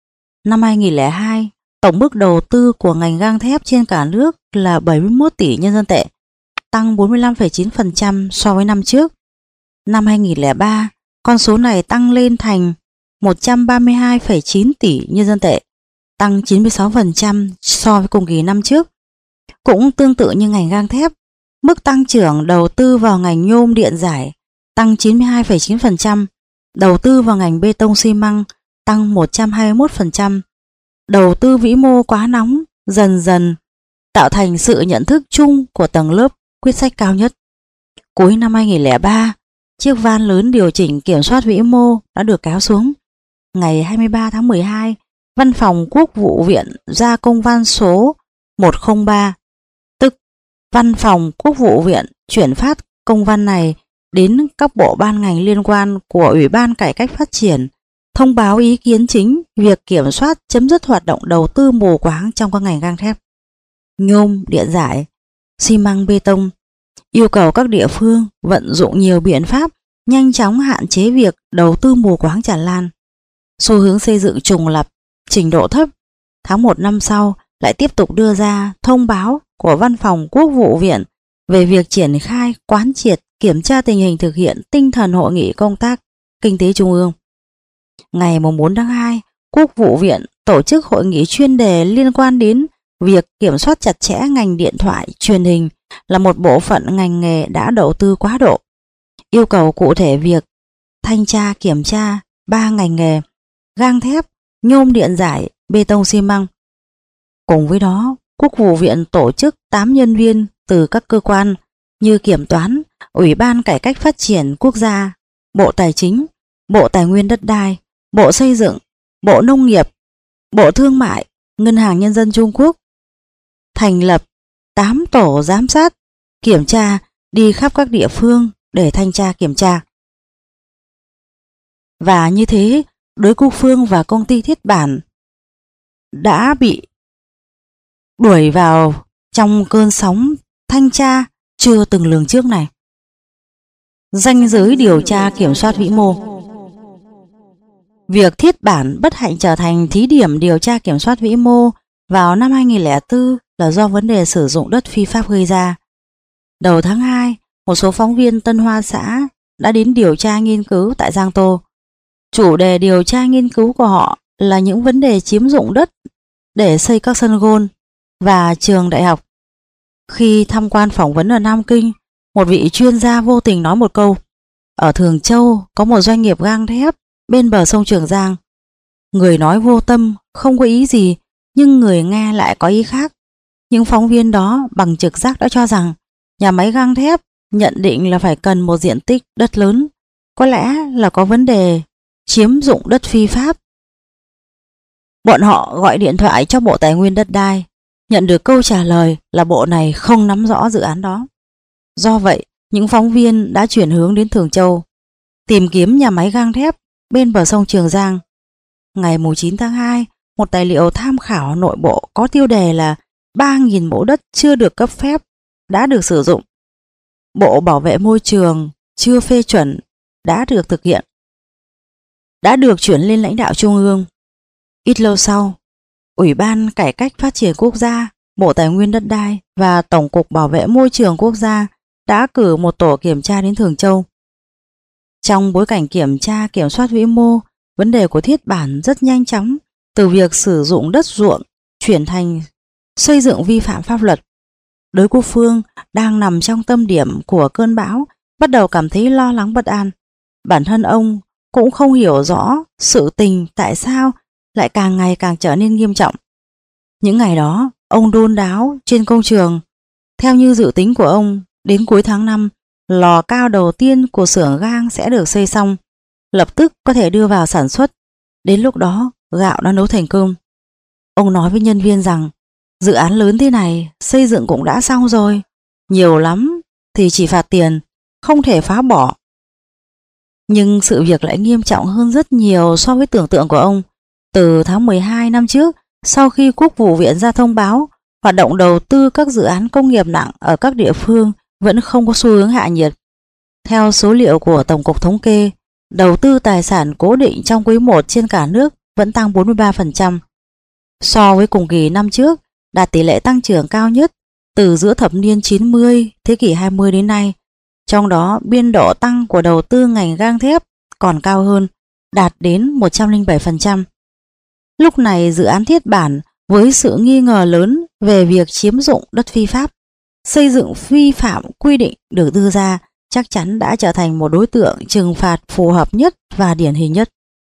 Năm hai nghìn lẻ hai, tổng mức đầu tư của ngành gang thép trên cả nước là bảy mươi mốt tỷ nhân dân tệ, tăng bốn mươi lăm phẩy chín phần trăm so với năm trước. Năm hai nghìn lẻ ba, con số này tăng lên thành một trăm ba mươi hai phẩy chín tỷ nhân dân tệ, tăng chín mươi sáu phần trăm so với cùng kỳ năm trước. Cũng tương tự như ngành gang thép, mức tăng trưởng đầu tư vào ngành nhôm điện giải tăng chín mươi hai phẩy chín phần trăm, đầu tư vào ngành bê tông xi măng tăng một trăm hai mươi mốt phần trăm. Đầu tư vĩ mô quá nóng dần dần tạo thành sự nhận thức chung của tầng lớp quyết sách cao nhất. Cuối năm hai nghìn lẻ ba, chiếc van lớn điều chỉnh kiểm soát vĩ mô đã được kéo xuống. Ngày hai mươi ba tháng mười hai, Văn phòng Quốc vụ viện ra công văn số một không ba, tức Văn phòng Quốc vụ viện chuyển phát công văn này đến các bộ ban ngành liên quan của Ủy ban Cải cách Phát triển, thông báo ý kiến chính việc kiểm soát chấm dứt hoạt động đầu tư mù quáng trong các ngành gang thép, nhôm, điện giải, xi măng, bê tông, yêu cầu các địa phương vận dụng nhiều biện pháp nhanh chóng hạn chế việc đầu tư mù quáng tràn lan. Xu hướng xây dựng trùng lập, trình độ thấp. Tháng một năm sau lại tiếp tục đưa ra thông báo của Văn phòng Quốc vụ viện về việc triển khai quán triệt kiểm tra tình hình thực hiện tinh thần hội nghị công tác kinh tế trung ương. Ngày bốn tháng hai, Quốc vụ viện tổ chức hội nghị chuyên đề liên quan đến việc kiểm soát chặt chẽ ngành điện thoại, truyền hình là một bộ phận ngành nghề đã đầu tư quá độ. Yêu cầu cụ thể việc thanh tra kiểm tra ba ngành nghề: gang thép, nhôm điện giải, bê tông xi măng. Cùng với đó, Quốc vụ viện tổ chức tám nhân viên từ các cơ quan như Kiểm toán, Ủy ban Cải cách Phát triển Quốc gia, Bộ Tài chính, Bộ Tài nguyên Đất đai, Bộ Xây dựng, Bộ Nông nghiệp, Bộ Thương mại, Ngân hàng Nhân dân Trung Quốc, thành lập tám tổ giám sát, kiểm tra đi khắp các địa phương để thanh tra kiểm tra. Và như thế, Đối Cúc Phương và công ty Thiết Bản đã bị đuổi vào trong cơn sóng thanh tra chưa từng lường trước này. Ranh giới điều tra kiểm soát vĩ mô. Việc Thiết Bản bất hạnh trở thành thí điểm điều tra kiểm soát vĩ mô vào năm hai nghìn lẻ bốn là do vấn đề sử dụng đất phi pháp gây ra. Đầu tháng hai, một số phóng viên Tân Hoa xã đã đến điều tra nghiên cứu tại Giang Tô. Chủ đề điều tra nghiên cứu của họ là những vấn đề chiếm dụng đất để xây các sân golf và trường đại học. Khi tham quan phỏng vấn ở Nam Kinh, một vị chuyên gia vô tình nói một câu: ở Thường Châu có một doanh nghiệp gang thép bên bờ sông Trường Giang. Người nói vô tâm, không có ý gì, nhưng người nghe lại có ý khác. Những phóng viên đó bằng trực giác đã cho rằng nhà máy gang thép nhận định là phải cần một diện tích đất lớn, có lẽ là có vấn đề chiếm dụng đất phi pháp. Bọn họ gọi điện thoại cho Bộ Tài nguyên Đất đai, nhận được câu trả lời là bộ này không nắm rõ dự án đó. Do vậy, những phóng viên đã chuyển hướng đến Thường Châu, tìm kiếm nhà máy gang thép bên bờ sông Trường Giang. Ngày chín tháng hai, một tài liệu tham khảo nội bộ có tiêu đề là ba nghìn mẫu đất chưa được cấp phép đã được sử dụng. Bộ Bảo vệ môi trường chưa phê chuẩn đã được thực hiện, đã được chuyển lên lãnh đạo trung ương. Ít lâu sau, Ủy ban Cải cách Phát triển Quốc gia, Bộ Tài nguyên Đất đai và Tổng cục Bảo vệ môi trường quốc gia đã cử một tổ kiểm tra đến Thường Châu. Trong bối cảnh kiểm tra kiểm soát vĩ mô, vấn đề của Thiết Bản rất nhanh chóng từ việc sử dụng đất ruộng chuyển thành xây dựng vi phạm pháp luật. Đới Quốc Phương đang nằm trong tâm điểm của cơn bão bắt đầu cảm thấy lo lắng bất an. Bản thân ông cũng không hiểu rõ sự tình tại sao lại càng ngày càng trở nên nghiêm trọng. Những ngày đó, ông đôn đáo trên công trường. Theo như dự tính của ông, đến cuối tháng năm, lò cao đầu tiên của xưởng gang sẽ được xây xong, lập tức có thể đưa vào sản xuất. Đến lúc đó, gạo đã nấu thành cơm. Ông nói với nhân viên rằng, dự án lớn thế này, xây dựng cũng đã xong rồi. Nhiều lắm thì chỉ phạt tiền, không thể phá bỏ. Nhưng sự việc lại nghiêm trọng hơn rất nhiều so với tưởng tượng của ông. Từ tháng mười hai năm trước, sau khi Quốc vụ viện ra thông báo, hoạt động đầu tư các dự án công nghiệp nặng ở các địa phương vẫn không có xu hướng hạ nhiệt. Theo số liệu của Tổng cục Thống kê, đầu tư tài sản cố định trong quý một trên cả nước vẫn tăng bốn mươi ba phần trăm. So với cùng kỳ năm trước, đạt tỷ lệ tăng trưởng cao nhất từ giữa thập niên chín mươi, thế kỷ hai mươi đến nay. Trong đó, biên độ tăng của đầu tư ngành gang thép còn cao hơn, đạt đến một trăm lẻ bảy phần trăm. Lúc này dự án Thiết Bản với sự nghi ngờ lớn về việc chiếm dụng đất phi pháp, xây dựng vi phạm quy định được đưa ra chắc chắn đã trở thành một đối tượng trừng phạt phù hợp nhất và điển hình nhất.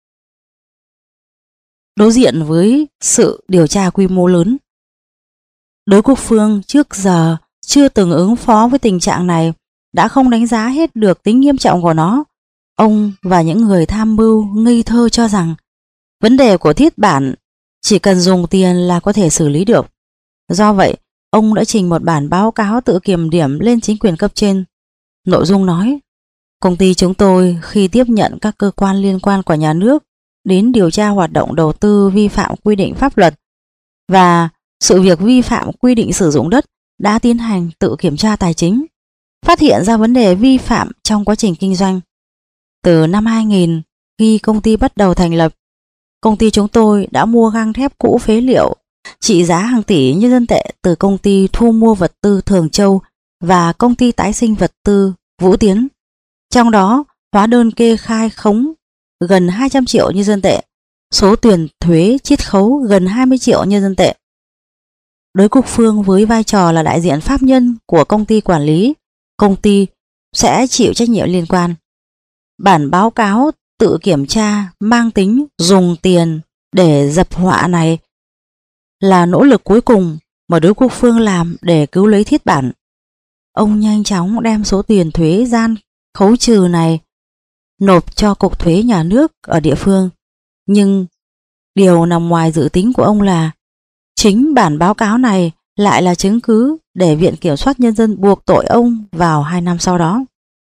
Đối diện với sự điều tra quy mô lớn, Đới Quốc Phương trước giờ chưa từng ứng phó với tình trạng này, đã không đánh giá hết được tính nghiêm trọng của nó. Ông và những người tham mưu ngây thơ cho rằng vấn đề của Thiết Bản chỉ cần dùng tiền là có thể xử lý được. Do vậy, ông đã trình một bản báo cáo tự kiểm điểm lên chính quyền cấp trên. Nội dung nói, công ty chúng tôi khi tiếp nhận các cơ quan liên quan của nhà nước đến điều tra hoạt động đầu tư vi phạm quy định pháp luật và sự việc vi phạm quy định sử dụng đất đã tiến hành tự kiểm tra tài chính, phát hiện ra vấn đề vi phạm trong quá trình kinh doanh. Từ năm hai nghìn, khi công ty bắt đầu thành lập, công ty chúng tôi đã mua gang thép cũ phế liệu trị giá hàng tỷ nhân dân tệ từ công ty thu mua vật tư Thường Châu và công ty tái sinh vật tư Vũ Tiến. Trong đó, hóa đơn kê khai khống gần hai trăm triệu nhân dân tệ, số tiền thuế chiết khấu gần hai mươi triệu nhân dân tệ. Đới Quốc Phương với vai trò là đại diện pháp nhân của công ty quản lý, công ty sẽ chịu trách nhiệm liên quan. Bản báo cáo tự kiểm tra mang tính dùng tiền để dập họa này là nỗ lực cuối cùng mà Đới Quốc Phương làm để cứu lấy Thiết Bản. Ông nhanh chóng đem số tiền thuế gian khấu trừ này nộp cho Cục Thuế Nhà nước ở địa phương. Nhưng điều nằm ngoài dự tính của ông là chính bản báo cáo này lại là chứng cứ để Viện Kiểm soát Nhân dân buộc tội ông vào hai năm sau đó.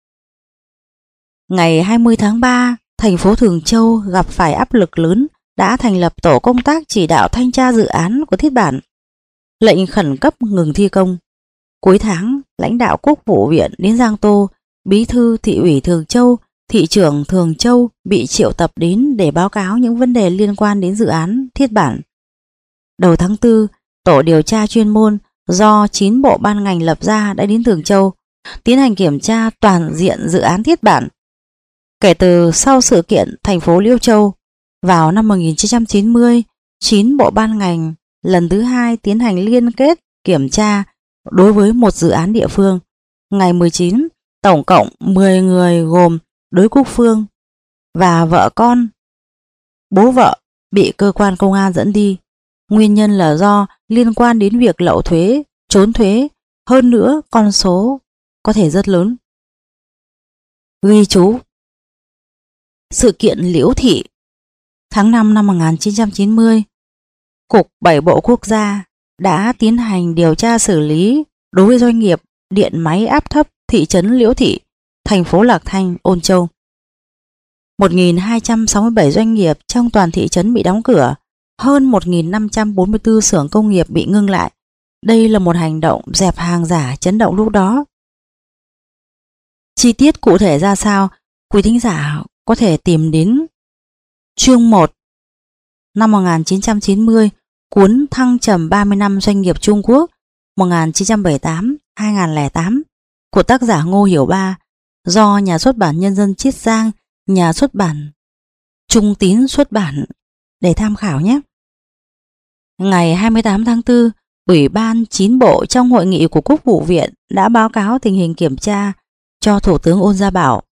Ngày hai mươi tháng ba, thành phố Thường Châu gặp phải áp lực lớn đã thành lập tổ công tác chỉ đạo thanh tra dự án của Thiết Bản, lệnh khẩn cấp ngừng thi công. Cuối tháng, lãnh đạo Quốc vụ viện đến Giang Tô, bí thư thị ủy Thường Châu, thị trưởng Thường Châu bị triệu tập đến để báo cáo những vấn đề liên quan đến dự án Thiết Bản. Đầu tháng tư, tổ điều tra chuyên môn do chín bộ ban ngành lập ra đã đến Thường Châu. tiến hành kiểm tra toàn diện dự án Thiết Bản. Kể từ sau sự kiện thành phố Liêu Châu vào năm một nghìn chín trăm chín mươi, chín bộ ban ngành lần thứ hai tiến hành liên kết kiểm tra đối với một dự án địa phương. Ngày mười chín, tổng cộng mười người gồm Đới Quốc Phương và vợ con, bố vợ bị cơ quan công an dẫn đi. Nguyên nhân là do liên quan đến việc lậu thuế, trốn thuế, hơn nữa con số có thể rất lớn. Ghi chú: sự kiện Liễu Thị. Tháng năm năm một nghìn chín trăm chín mươi, Cục Bảy Bộ Quốc gia đã tiến hành điều tra xử lý đối với doanh nghiệp điện máy áp thấp thị trấn Liễu Thị, thành phố Lạc Thanh, Ôn Châu. một nghìn hai trăm sáu mươi bảy doanh nghiệp trong toàn thị trấn bị đóng cửa, hơn một nghìn năm trăm bốn mươi tư xưởng công nghiệp bị ngưng lại. Đây là một hành động dẹp hàng giả chấn động lúc đó. Chi tiết cụ thể ra sao, quý thính giả có thể tìm đến chương một năm một nghìn chín trăm chín mươi, cuốn Thăng trầm ba mươi năm doanh nghiệp Trung Quốc một nghìn chín trăm bảy mươi tám đến hai nghìn không trăm lẻ tám của tác giả Ngô Hiểu Ba, do Nhà xuất bản Nhân dân Chiết Giang, Nhà xuất bản Trung Tín xuất bản, để tham khảo nhé. Ngày hai mươi tám tháng tư, Ủy ban chín bộ trong hội nghị của Quốc vụ viện đã báo cáo tình hình kiểm tra cho Thủ tướng Ôn Gia Bảo.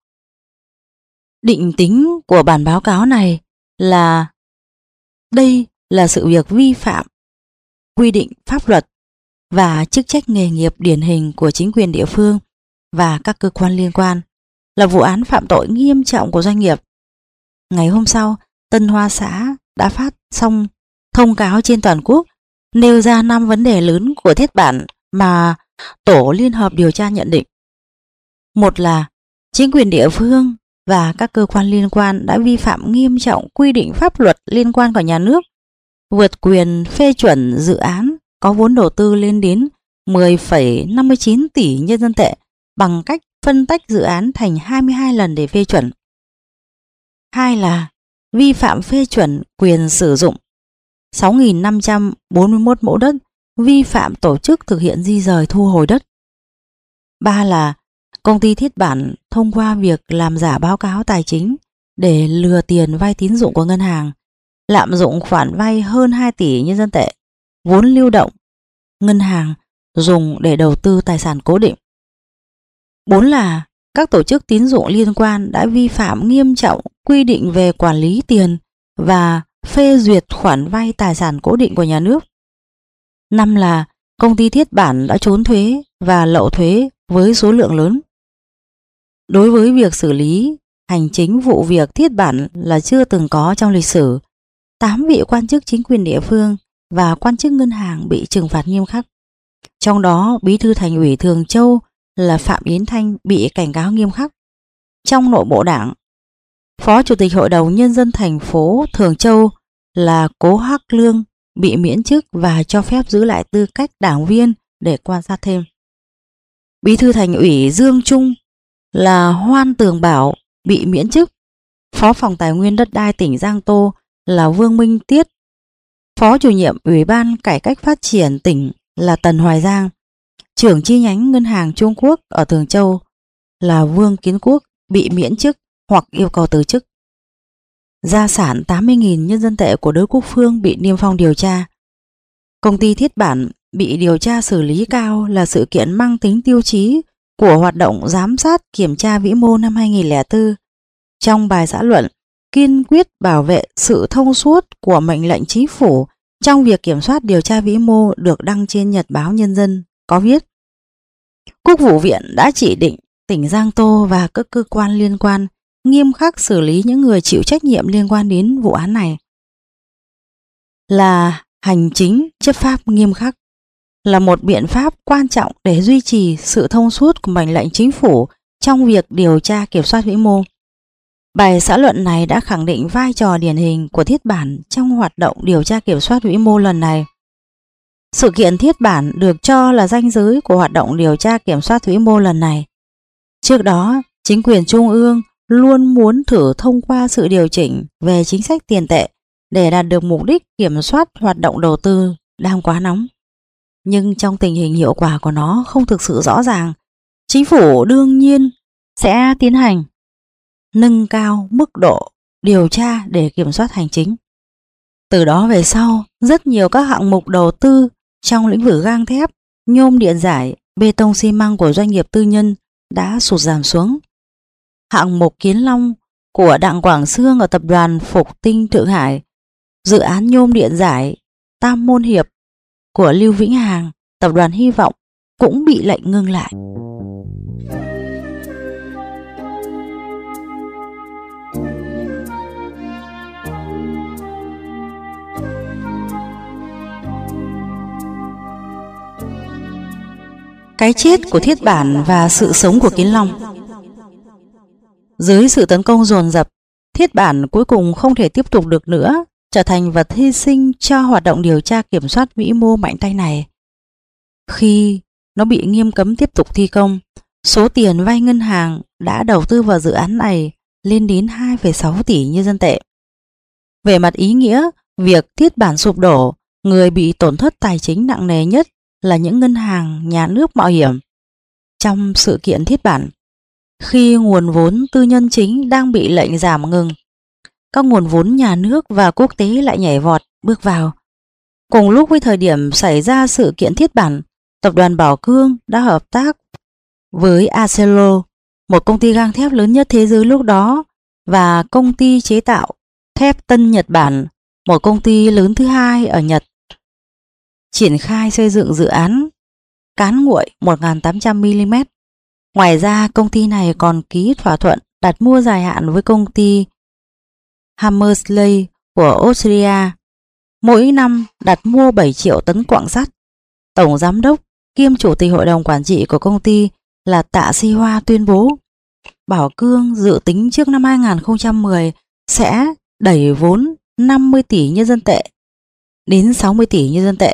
Định tính của bản báo cáo này là đây là sự việc vi phạm quy định pháp luật và chức trách nghề nghiệp điển hình của chính quyền địa phương và các cơ quan liên quan, là vụ án phạm tội nghiêm trọng của doanh nghiệp. Ngày hôm sau, Tân Hoa Xã đã phát xong thông cáo trên toàn quốc, nêu ra năm vấn đề lớn của Thiết Bản mà tổ liên hợp điều tra nhận định. Một là chính quyền địa phương và các cơ quan liên quan đã vi phạm nghiêm trọng quy định pháp luật liên quan của nhà nước, vượt quyền phê chuẩn dự án có vốn đầu tư lên đến mười phẩy năm mươi chín tỷ nhân dân tệ bằng cách phân tách dự án thành hai mươi hai lần để phê chuẩn. Hai là vi phạm phê chuẩn quyền sử dụng sáu nghìn năm trăm bốn mươi mốt mẫu đất, vi phạm tổ chức thực hiện di rời thu hồi đất. Ba là công ty Thiết Bản thông qua việc làm giả báo cáo tài chính để lừa tiền vay tín dụng của ngân hàng, lạm dụng khoản vay hơn hai tỷ nhân dân tệ, vốn lưu động ngân hàng dùng để đầu tư tài sản cố định. Bốn là các tổ chức tín dụng liên quan đã vi phạm nghiêm trọng quy định về quản lý tiền và phê duyệt khoản vay tài sản cố định của nhà nước. Năm là công ty Thiết Bản đã trốn thuế và lậu thuế với số lượng lớn. Đối với việc xử lý hành chính vụ việc Thiết Bản là chưa từng có trong lịch sử, tám vị quan chức chính quyền địa phương và quan chức ngân hàng bị trừng phạt nghiêm khắc. Trong đó, Bí thư Thành ủy Thường Châu là Phạm Yến Thanh bị cảnh cáo nghiêm khắc. Trong nội bộ đảng, Phó Chủ tịch Hội đồng Nhân dân thành phố Thường Châu là Cố Hắc Lương bị miễn chức và cho phép giữ lại tư cách đảng viên để quan sát thêm. Bí thư Thành ủy Dương Trung là Hoan Tường Bảo bị miễn chức. Phó phòng Tài nguyên Đất đai tỉnh Giang Tô là Vương Minh Tiết. Phó chủ nhiệm Ủy ban Cải cách Phát triển tỉnh là Tần Hoài Giang. Trưởng chi nhánh Ngân hàng Trung Quốc ở Thường Châu là Vương Kiến Quốc bị miễn chức hoặc yêu cầu từ chức. Gia sản tám mươi nghìn nhân dân tệ của Đới Quốc Phương bị niêm phong điều tra. Công ty Thiết Bản bị điều tra xử lý cao là sự kiện mang tính tiêu chí của hoạt động giám sát kiểm tra vĩ mô năm hai nghìn không trăm lẻ bốn. Trong bài xã luận kiên quyết bảo vệ sự thông suốt của mệnh lệnh chính phủ trong việc kiểm soát điều tra vĩ mô được đăng trên Nhật báo Nhân dân có viết: Quốc vụ viện đã chỉ định tỉnh Giang Tô và các cơ quan liên quan nghiêm khắc xử lý những người chịu trách nhiệm liên quan đến vụ án này, là hành chính chấp pháp nghiêm khắc, là một biện pháp quan trọng để duy trì sự thông suốt của mệnh lệnh chính phủ trong việc điều tra kiểm soát vĩ mô. Bài xã luận này đã khẳng định vai trò điển hình của Thiết Bản trong hoạt động điều tra kiểm soát vĩ mô lần này. Sự kiện Thiết Bản được cho là ranh giới của hoạt động điều tra kiểm soát vĩ mô lần này. Trước đó, chính quyền trung ương luôn muốn thử thông qua sự điều chỉnh về chính sách tiền tệ để đạt được mục đích kiểm soát hoạt động đầu tư đang quá nóng. Nhưng trong tình hình hiệu quả của nó không thực sự rõ ràng, Chính phủ đương nhiên sẽ tiến hành nâng cao mức độ điều tra để kiểm soát hành chính. Từ đó về sau, rất nhiều các hạng mục đầu tư trong lĩnh vực gang thép, nhôm điện giải, bê tông xi măng của doanh nghiệp tư nhân đã sụt giảm xuống. Hạng mục Kiến Long của Đặng Quảng Xương ở tập đoàn Phục Tinh Thượng Hải, dự án nhôm điện giải Tam Môn Hiệp của Lưu Vĩnh Hằng, tập đoàn Hy Vọng cũng bị lệnh ngưng lại. Cái chết của Thiết Bản và sự sống của Kiến Long. Dưới sự tấn công dồn dập, Thiết Bản cuối cùng không thể tiếp tục được nữa, trở thành vật hy sinh cho hoạt động điều tra kiểm soát vĩ mô mạnh tay này. Khi nó bị nghiêm cấm tiếp tục thi công, số tiền vay ngân hàng đã đầu tư vào dự án này lên đến hai phẩy sáu tỷ nhân dân tệ. Về mặt ý nghĩa, việc Thiết Bản sụp đổ, người bị tổn thất tài chính nặng nề nhất là những ngân hàng nhà nước mạo hiểm. Trong sự kiện Thiết Bản, khi nguồn vốn tư nhân chính đang bị lệnh giảm ngừng, các nguồn vốn nhà nước và quốc tế lại nhảy vọt bước vào. Cùng lúc với thời điểm xảy ra sự kiện Thiết Bản, tập đoàn Bảo Cương đã hợp tác với Arcelor, một công ty gang thép lớn nhất thế giới lúc đó, và công ty chế tạo thép Tân Nhật Bản, một công ty lớn thứ hai ở Nhật, triển khai xây dựng dự án cán nguội một nghìn tám trăm mi li mét. Ngoài ra, công ty này còn ký thỏa thuận đặt mua dài hạn với công ty Hammersley của Australia, mỗi năm đặt mua bảy triệu tấn quặng sắt. Tổng giám đốc kiêm chủ tịch hội đồng quản trị của công ty là Tạ Si Hoa tuyên bố Bảo Cương dự tính trước năm hai nghìn không trăm mười sẽ đẩy vốn năm mươi tỷ nhân dân tệ đến sáu mươi tỷ nhân dân tệ,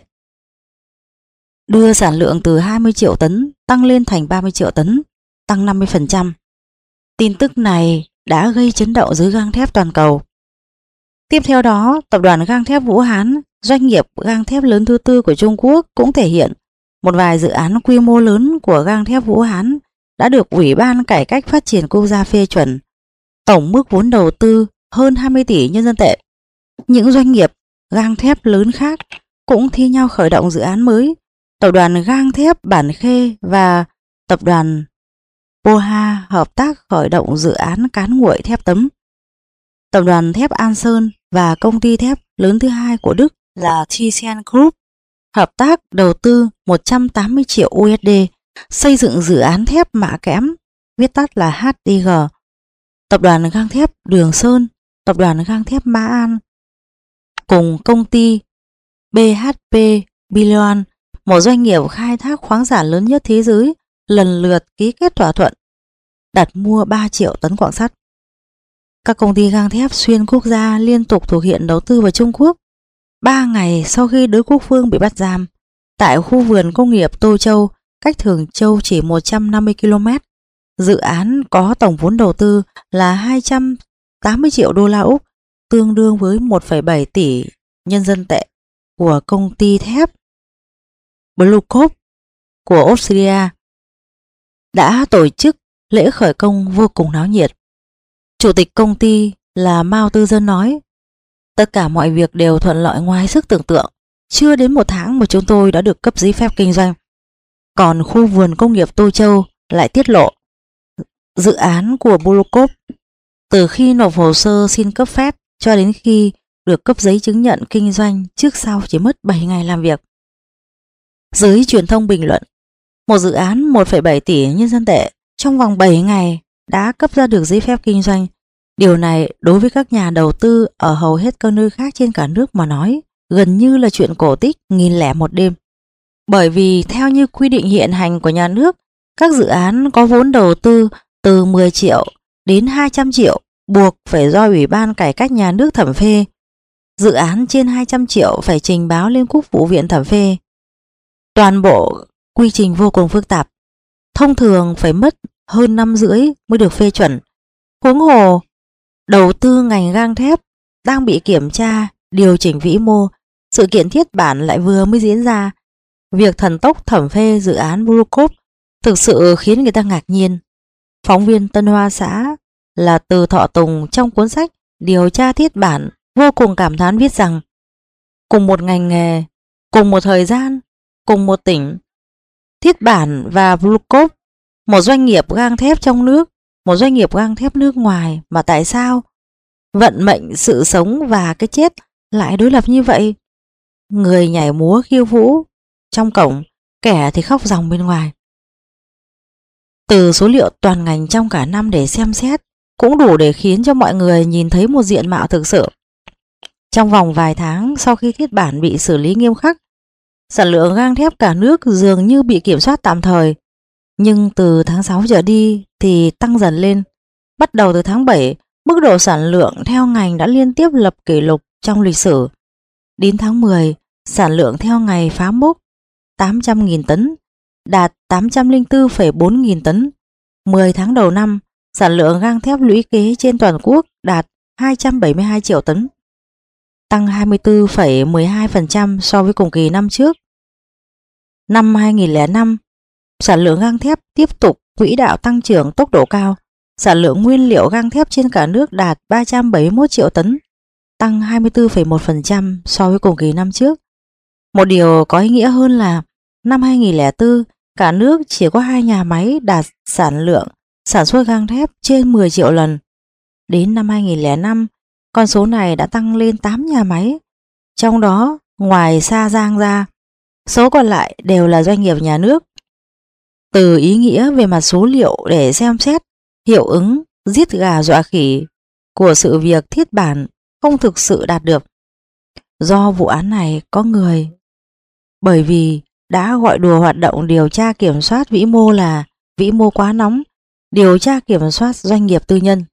đưa sản lượng từ hai mươi triệu tấn tăng lên thành ba mươi triệu tấn, tăng năm mươi phần trăm. Tin tức này đã gây chấn động giới gang thép toàn cầu. Tiếp theo đó, tập đoàn gang thép Vũ Hán, doanh nghiệp gang thép lớn thứ tư của Trung Quốc, cũng thể hiện một vài dự án quy mô lớn của gang thép Vũ Hán đã được Ủy ban Cải cách Phát triển Quốc gia phê chuẩn. Tổng mức vốn đầu tư hơn hai mươi tỷ nhân dân tệ. Những doanh nghiệp gang thép lớn khác cũng thi nhau khởi động dự án mới. Tập đoàn gang thép Bản Khê và tập đoàn Poha hợp tác khởi động dự án cán nguội thép tấm. Tập đoàn thép An Sơn và công ty thép lớn thứ hai của Đức là ThyssenKrupp hợp tác đầu tư một trăm tám mươi triệu u ét đê xây dựng dự án thép mạ kẽm, viết tắt là hát đê giê. Tập đoàn gang thép Đường Sơn, tập đoàn gang thép Ma An cùng công ty bê hát pê Billion, một doanh nghiệp khai thác khoáng sản lớn nhất thế giới, lần lượt ký kết thỏa thuận đặt mua ba triệu tấn quặng sắt. Các công ty gang thép xuyên quốc gia liên tục thực hiện đầu tư vào Trung Quốc. Ba ngày sau khi Đới Quốc Phương bị bắt giam, tại khu vườn công nghiệp Tô Châu, cách Thường Châu chỉ một trăm năm mươi ki lô mét, dự án có tổng vốn đầu tư là hai trăm tám mươi triệu đô la Úc, tương đương với một phẩy bảy tỷ nhân dân tệ, của công ty thép Blue Corp của Australia, đã tổ chức lễ khởi công vô cùng náo nhiệt. Chủ tịch công ty là Mao Tư Dân nói: tất cả mọi việc đều thuận lợi ngoài sức tưởng tượng. Chưa đến một tháng mà chúng tôi đã được cấp giấy phép kinh doanh. Còn khu vườn công nghiệp Tô Châu lại tiết lộ dự án của Blue Corp từ khi nộp hồ sơ xin cấp phép cho đến khi được cấp giấy chứng nhận kinh doanh trước sau chỉ mất bảy ngày làm việc. Giới truyền thông bình luận, một dự án một phẩy bảy tỷ nhân dân tệ trong vòng bảy ngày đã cấp ra được giấy phép kinh doanh. Điều này đối với các nhà đầu tư ở hầu hết các nơi khác trên cả nước mà nói gần như là chuyện cổ tích nghìn lẻ một đêm. Bởi vì theo như quy định hiện hành của nhà nước, các dự án có vốn đầu tư từ mười triệu đến hai trăm triệu buộc phải do Ủy ban Cải cách Nhà nước thẩm phê. Dự án trên hai trăm triệu phải trình báo lên Quốc vụ viện thẩm phê. Toàn bộ quy trình vô cùng phức tạp, thông thường phải mất hơn năm rưỡi mới được phê chuẩn. Huống hồ, đầu tư ngành gang thép đang bị kiểm tra, điều chỉnh vĩ mô, sự kiện Thiết Bản lại vừa mới diễn ra. Việc thần tốc thẩm phê dự án Blue Corp thực sự khiến người ta ngạc nhiên. Phóng viên Tân Hoa Xã là Từ Thọ Tùng trong cuốn sách Điều tra Thiết Bản vô cùng cảm thán viết rằng cùng một ngành nghề, cùng một thời gian, cùng một tỉnh, Thiết Bản và Vlukov, một doanh nghiệp gang thép trong nước, một doanh nghiệp gang thép nước ngoài, mà tại sao vận mệnh, sự sống và cái chết lại đối lập như vậy? Người nhảy múa khiêu vũ trong cổng, kẻ thì khóc ròng bên ngoài. Từ số liệu toàn ngành trong cả năm để xem xét cũng đủ để khiến cho mọi người nhìn thấy một diện mạo thực sự. Trong vòng vài tháng sau khi Thiết Bản bị xử lý nghiêm khắc, sản lượng gang thép cả nước dường như bị kiểm soát tạm thời, nhưng từ tháng sáu trở đi thì tăng dần lên. Bắt đầu từ tháng bảy, mức độ sản lượng theo ngành đã liên tiếp lập kỷ lục trong lịch sử. Đến tháng mười, sản lượng theo ngày phá mốc tám trăm nghìn tấn, đạt tám trăm lẻ bốn phẩy bốn nghìn tấn. mười tháng đầu năm, sản lượng gang thép lũy kế trên toàn quốc đạt hai trăm bảy mươi hai triệu tấn, tăng hai mươi tư phẩy mười hai phần trăm so với cùng kỳ năm trước. Năm hai nghìn lẻ năm, sản lượng gang thép tiếp tục quỹ đạo tăng trưởng tốc độ cao. Sản lượng nguyên liệu gang thép trên cả nước đạt ba trăm bảy mươi mốt triệu tấn, tăng hai mươi tư phẩy một phần trăm so với cùng kỳ năm trước. Một điều có ý nghĩa hơn là năm hai nghìn lẻ bốn, cả nước chỉ có hai nhà máy đạt sản lượng sản xuất gang thép trên mười triệu lần. Đến năm hai nghìn lẻ năm, con số này đã tăng lên tám nhà máy. Trong đó, ngoài Sa Giang ra, số còn lại đều là doanh nghiệp nhà nước. Từ ý nghĩa về mặt số liệu để xem xét hiệu ứng giết gà dọa khỉ của sự việc Thiết Bản không thực sự đạt được. Do vụ án này có người bởi vì đã gọi đùa hoạt động điều tra kiểm soát vĩ mô là vĩ mô quá nóng, điều tra kiểm soát doanh nghiệp tư nhân.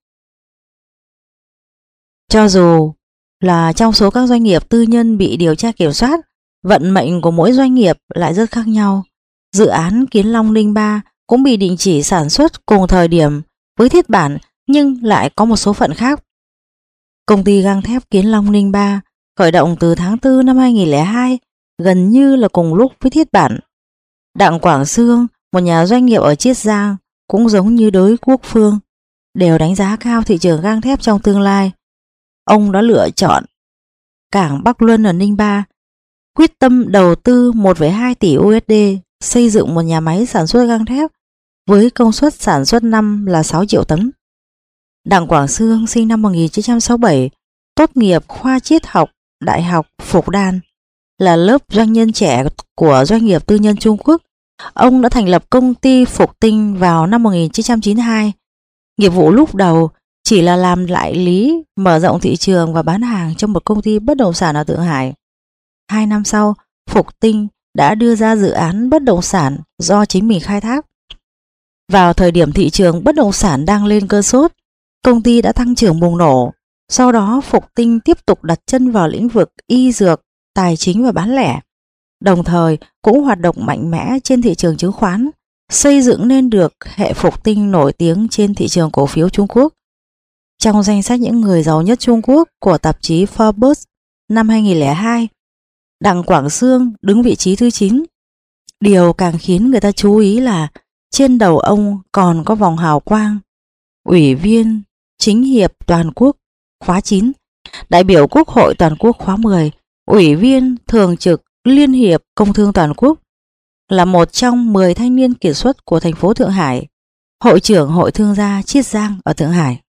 Cho dù là trong số các doanh nghiệp tư nhân bị điều tra kiểm soát, vận mệnh của mỗi doanh nghiệp lại rất khác nhau. Dự án Kiến Long Ninh Ba cũng bị đình chỉ sản xuất cùng thời điểm với Thiết Bản, nhưng lại có một số phận khác. Công ty gang thép Kiến Long Ninh Ba khởi động từ tháng tư năm hai nghìn lẻ hai, gần như là cùng lúc với Thiết Bản. Đặng Quảng Xương, một nhà doanh nghiệp ở Chiết Giang, cũng giống như Đới Quốc Phương, đều đánh giá cao thị trường gang thép trong tương lai. Ông đã lựa chọn cảng Bắc Luân ở Ninh Ba, quyết tâm đầu tư một phẩy hai tỷ u ét đê xây dựng một nhà máy sản xuất gang thép với công suất sản xuất năm là sáu triệu tấn. Đặng Quảng Xương sinh năm một nghìn chín trăm sáu mươi bảy, tốt nghiệp khoa triết học Đại học Phục Đan, là lớp doanh nhân trẻ của doanh nghiệp tư nhân Trung Quốc. Ông đã thành lập công ty Phục Tinh vào năm một nghìn chín trăm chín mươi hai. Nghiệp vụ lúc đầu chỉ là làm đại lý, mở rộng thị trường và bán hàng cho một công ty bất động sản ở Thượng Hải. Hai năm sau, Phục Tinh đã đưa ra dự án bất động sản do chính mình khai thác. Vào thời điểm thị trường bất động sản đang lên cơn sốt, công ty đã tăng trưởng bùng nổ. Sau đó Phục Tinh tiếp tục đặt chân vào lĩnh vực y dược, tài chính và bán lẻ, đồng thời cũng hoạt động mạnh mẽ trên thị trường chứng khoán, xây dựng nên được hệ Phục Tinh nổi tiếng trên thị trường cổ phiếu Trung Quốc. Trong danh sách những người giàu nhất Trung Quốc của tạp chí Forbes năm hai nghìn lẻ hai, Đặng Quảng Xương đứng vị trí thứ chín. Điều càng khiến người ta chú ý là trên đầu ông còn có vòng hào quang Ủy viên Chính hiệp Toàn quốc khóa chín, đại biểu Quốc hội Toàn quốc khóa mười, Ủy viên Thường trực Liên hiệp Công thương Toàn quốc, là một trong mười thanh niên kiệt xuất của thành phố Thượng Hải, hội trưởng Hội Thương gia Chiết Giang ở Thượng Hải.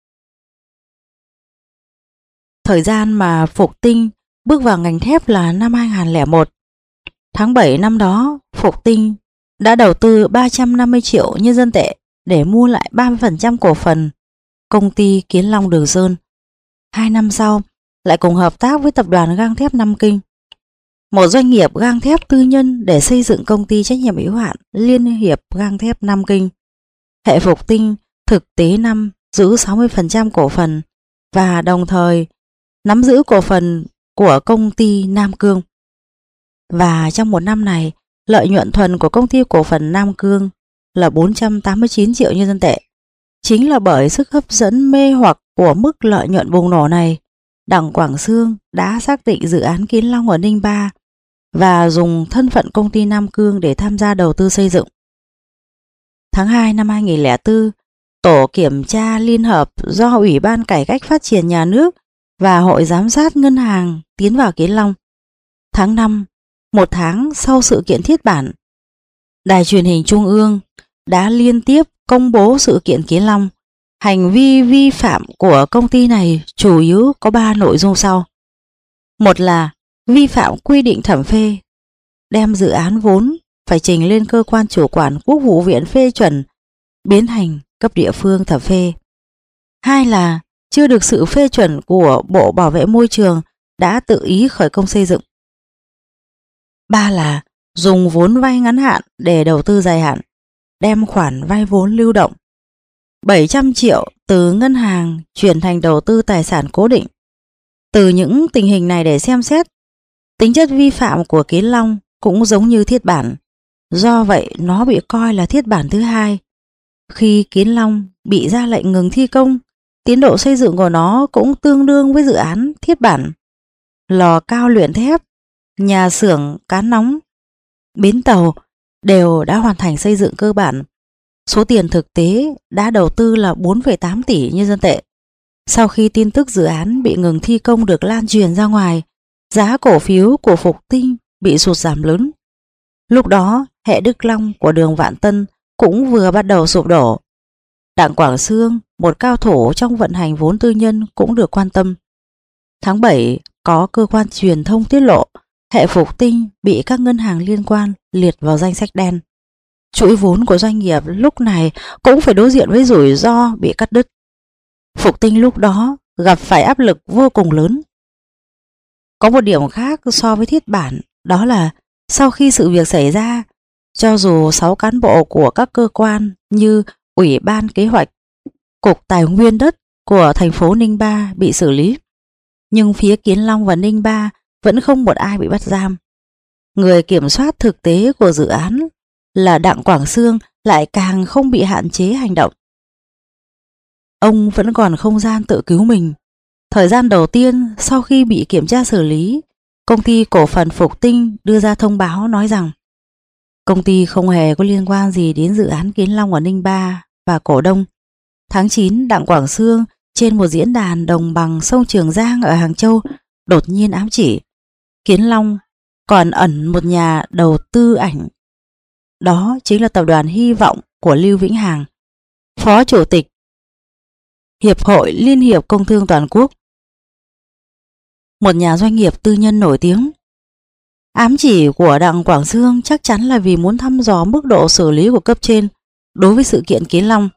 Thời gian mà Phục Tinh bước vào ngành thép là năm hai nghìn lẻ một. Tháng bảy năm đó, Phục Tinh đã đầu tư ba trăm năm mươi triệu nhân dân tệ để mua lại ba mươi phần trăm cổ phần công ty Kiến Long Đường Sơn. Hai năm sau, lại cùng hợp tác với tập đoàn gang thép Nam Kinh, một doanh nghiệp gang thép tư nhân, để xây dựng công ty trách nhiệm hữu hạn Liên hiệp gang thép Nam Kinh. Hệ Phục Tinh thực tế năm giữ sáu mươi phần trăm cổ phần và đồng thời nắm giữ cổ phần của công ty Nam Cương. Và trong một năm này, lợi nhuận thuần của công ty cổ phần Nam Cương là bốn trăm tám mươi chín triệu nhân dân tệ. Chính là bởi sức hấp dẫn mê hoặc của mức lợi nhuận bùng nổ này, Đặng Quảng Xương đã xác định dự án Kiến Long ở Ninh Ba và dùng thân phận công ty Nam Cương để tham gia đầu tư xây dựng. Tháng hai năm hai nghìn không trăm lẻ bốn, Tổ kiểm tra liên hợp do Ủy ban Cải cách Phát triển Nhà nước và Hội Giám sát Ngân hàng tiến vào Kiến Long. Tháng năm, một tháng sau sự kiện thiết bản, Đài truyền hình Trung ương đã liên tiếp công bố sự kiện Kiến Long. Hành vi vi phạm của công ty này chủ yếu có ba nội dung sau. Một là vi phạm quy định thẩm phê, đem dự án vốn phải trình lên cơ quan chủ quản Quốc vụ viện phê chuẩn, biến thành cấp địa phương thẩm phê. Hai là chưa được sự phê chuẩn của Bộ Bảo vệ Môi trường đã tự ý khởi công xây dựng. Ba là dùng vốn vay ngắn hạn để đầu tư dài hạn, đem khoản vay vốn lưu động bảy trăm triệu từ ngân hàng chuyển thành đầu tư tài sản cố định. Từ những tình hình này để xem xét, tính chất vi phạm của Kiến Long cũng giống như thiết bản. Do vậy nó bị coi là thiết bản thứ hai. Khi Kiến Long bị ra lệnh ngừng thi công, tiến độ xây dựng của nó cũng tương đương với dự án thiết bản. Lò cao luyện thép, nhà xưởng cán nóng, bến tàu đều đã hoàn thành xây dựng cơ bản. Số tiền thực tế đã đầu tư là bốn phẩy tám tỷ nhân dân tệ. Sau khi tin tức dự án bị ngừng thi công được lan truyền ra ngoài, giá cổ phiếu của Phục Tinh bị sụt giảm lớn. Lúc đó, hệ Đức Long của đường Vạn Tân cũng vừa bắt đầu sụp đổ. Đặng Quảng Xương, một cao thủ trong vận hành vốn tư nhân, cũng được quan tâm. Tháng bảy, có cơ quan truyền thông tiết lộ hệ Phục Tinh bị các ngân hàng liên quan liệt vào danh sách đen. Chuỗi vốn của doanh nghiệp lúc này cũng phải đối diện với rủi ro bị cắt đứt. Phục Tinh lúc đó gặp phải áp lực vô cùng lớn. Có một điểm khác so với thiết bản, đó là sau khi sự việc xảy ra, cho dù sáu cán bộ của các cơ quan như Ủy ban Kế hoạch, Cục Tài nguyên đất của thành phố Ninh Ba bị xử lý, nhưng phía Kiến Long và Ninh Ba vẫn không một ai bị bắt giam. Người kiểm soát thực tế của dự án là Đặng Quảng Xương lại càng không bị hạn chế hành động. Ông vẫn còn không gian tự cứu mình. Thời gian đầu tiên sau khi bị kiểm tra xử lý, công ty cổ phần Phục Tinh đưa ra thông báo nói rằng công ty không hề có liên quan gì đến dự án Kiến Long ở Ninh Ba và cổ đông. Tháng chín, Đặng Quảng Xương trên một diễn đàn đồng bằng sông Trường Giang ở Hàng Châu đột nhiên ám chỉ Kiến Long còn ẩn một nhà đầu tư ảnh. Đó chính là tập đoàn Hy vọng của Lưu Vĩnh Hằng, Phó Chủ tịch Hiệp hội Liên hiệp Công thương Toàn quốc, một nhà doanh nghiệp tư nhân nổi tiếng. Ám chỉ của Đặng Quảng Xương chắc chắn là vì muốn thăm dò mức độ xử lý của cấp trên đối với sự kiện Kiến Long.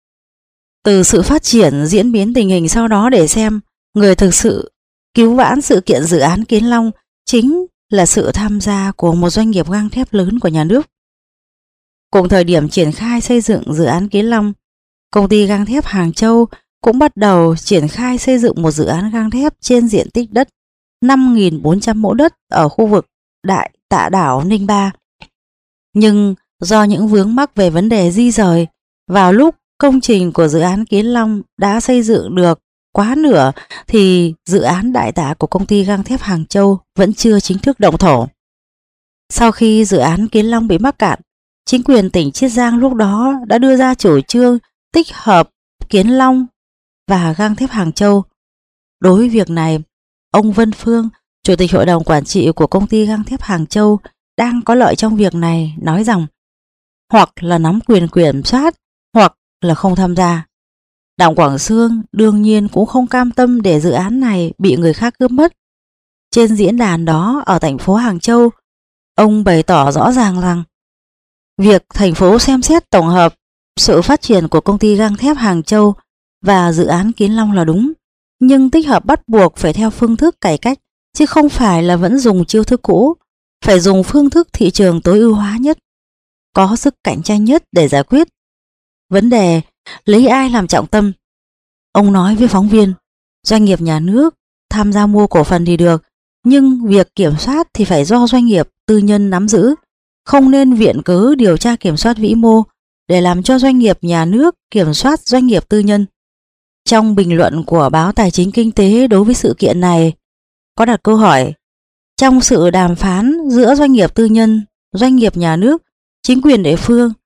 Từ sự phát triển diễn biến tình hình sau đó để xem, người thực sự cứu vãn sự kiện dự án Kiến Long chính là sự tham gia của một doanh nghiệp gang thép lớn của nhà nước. Cùng thời điểm triển khai xây dựng dự án Kiến Long, công ty gang thép Hàng Châu cũng bắt đầu triển khai xây dựng một dự án gang thép trên diện tích đất năm nghìn bốn trăm mẫu đất ở khu vực Đại Tạ Đảo Ninh Ba. Nhưng do những vướng mắc về vấn đề di rời, vào lúc công trình của dự án Kiến Long đã xây dựng được quá nửa thì dự án Đại Tạ của công ty gang thép Hàng Châu vẫn chưa chính thức động thổ. Sau khi dự án Kiến Long bị mắc cạn, chính quyền tỉnh Chiết Giang lúc đó đã đưa ra chủ trương tích hợp Kiến Long và gang thép Hàng Châu. Đối với việc này, ông Vân Phương, Chủ tịch Hội đồng Quản trị của công ty gang thép Hàng Châu đang có lợi trong việc này, nói rằng hoặc là nắm quyền kiểm soát hoặc là không tham gia. Đặng Quảng Xương đương nhiên cũng không cam tâm để dự án này bị người khác cướp mất. Trên diễn đàn đó ở thành phố Hàng Châu, ông bày tỏ rõ ràng rằng việc thành phố xem xét tổng hợp sự phát triển của công ty gang thép Hàng Châu và dự án Kiến Long là đúng, nhưng tích hợp bắt buộc phải theo phương thức cải cách, chứ không phải là vẫn dùng chiêu thức cũ, phải dùng phương thức thị trường tối ưu hóa nhất, có sức cạnh tranh nhất để giải quyết vấn đề lấy ai làm trọng tâm. Ông nói với phóng viên, doanh nghiệp nhà nước tham gia mua cổ phần thì được, nhưng việc kiểm soát thì phải do doanh nghiệp tư nhân nắm giữ, không nên viện cớ điều tra kiểm soát vĩ mô để làm cho doanh nghiệp nhà nước kiểm soát doanh nghiệp tư nhân. Trong bình luận của báo Tài chính Kinh tế đối với sự kiện này, có đặt câu hỏi, trong sự đàm phán giữa doanh nghiệp tư nhân, doanh nghiệp nhà nước, chính quyền địa phương,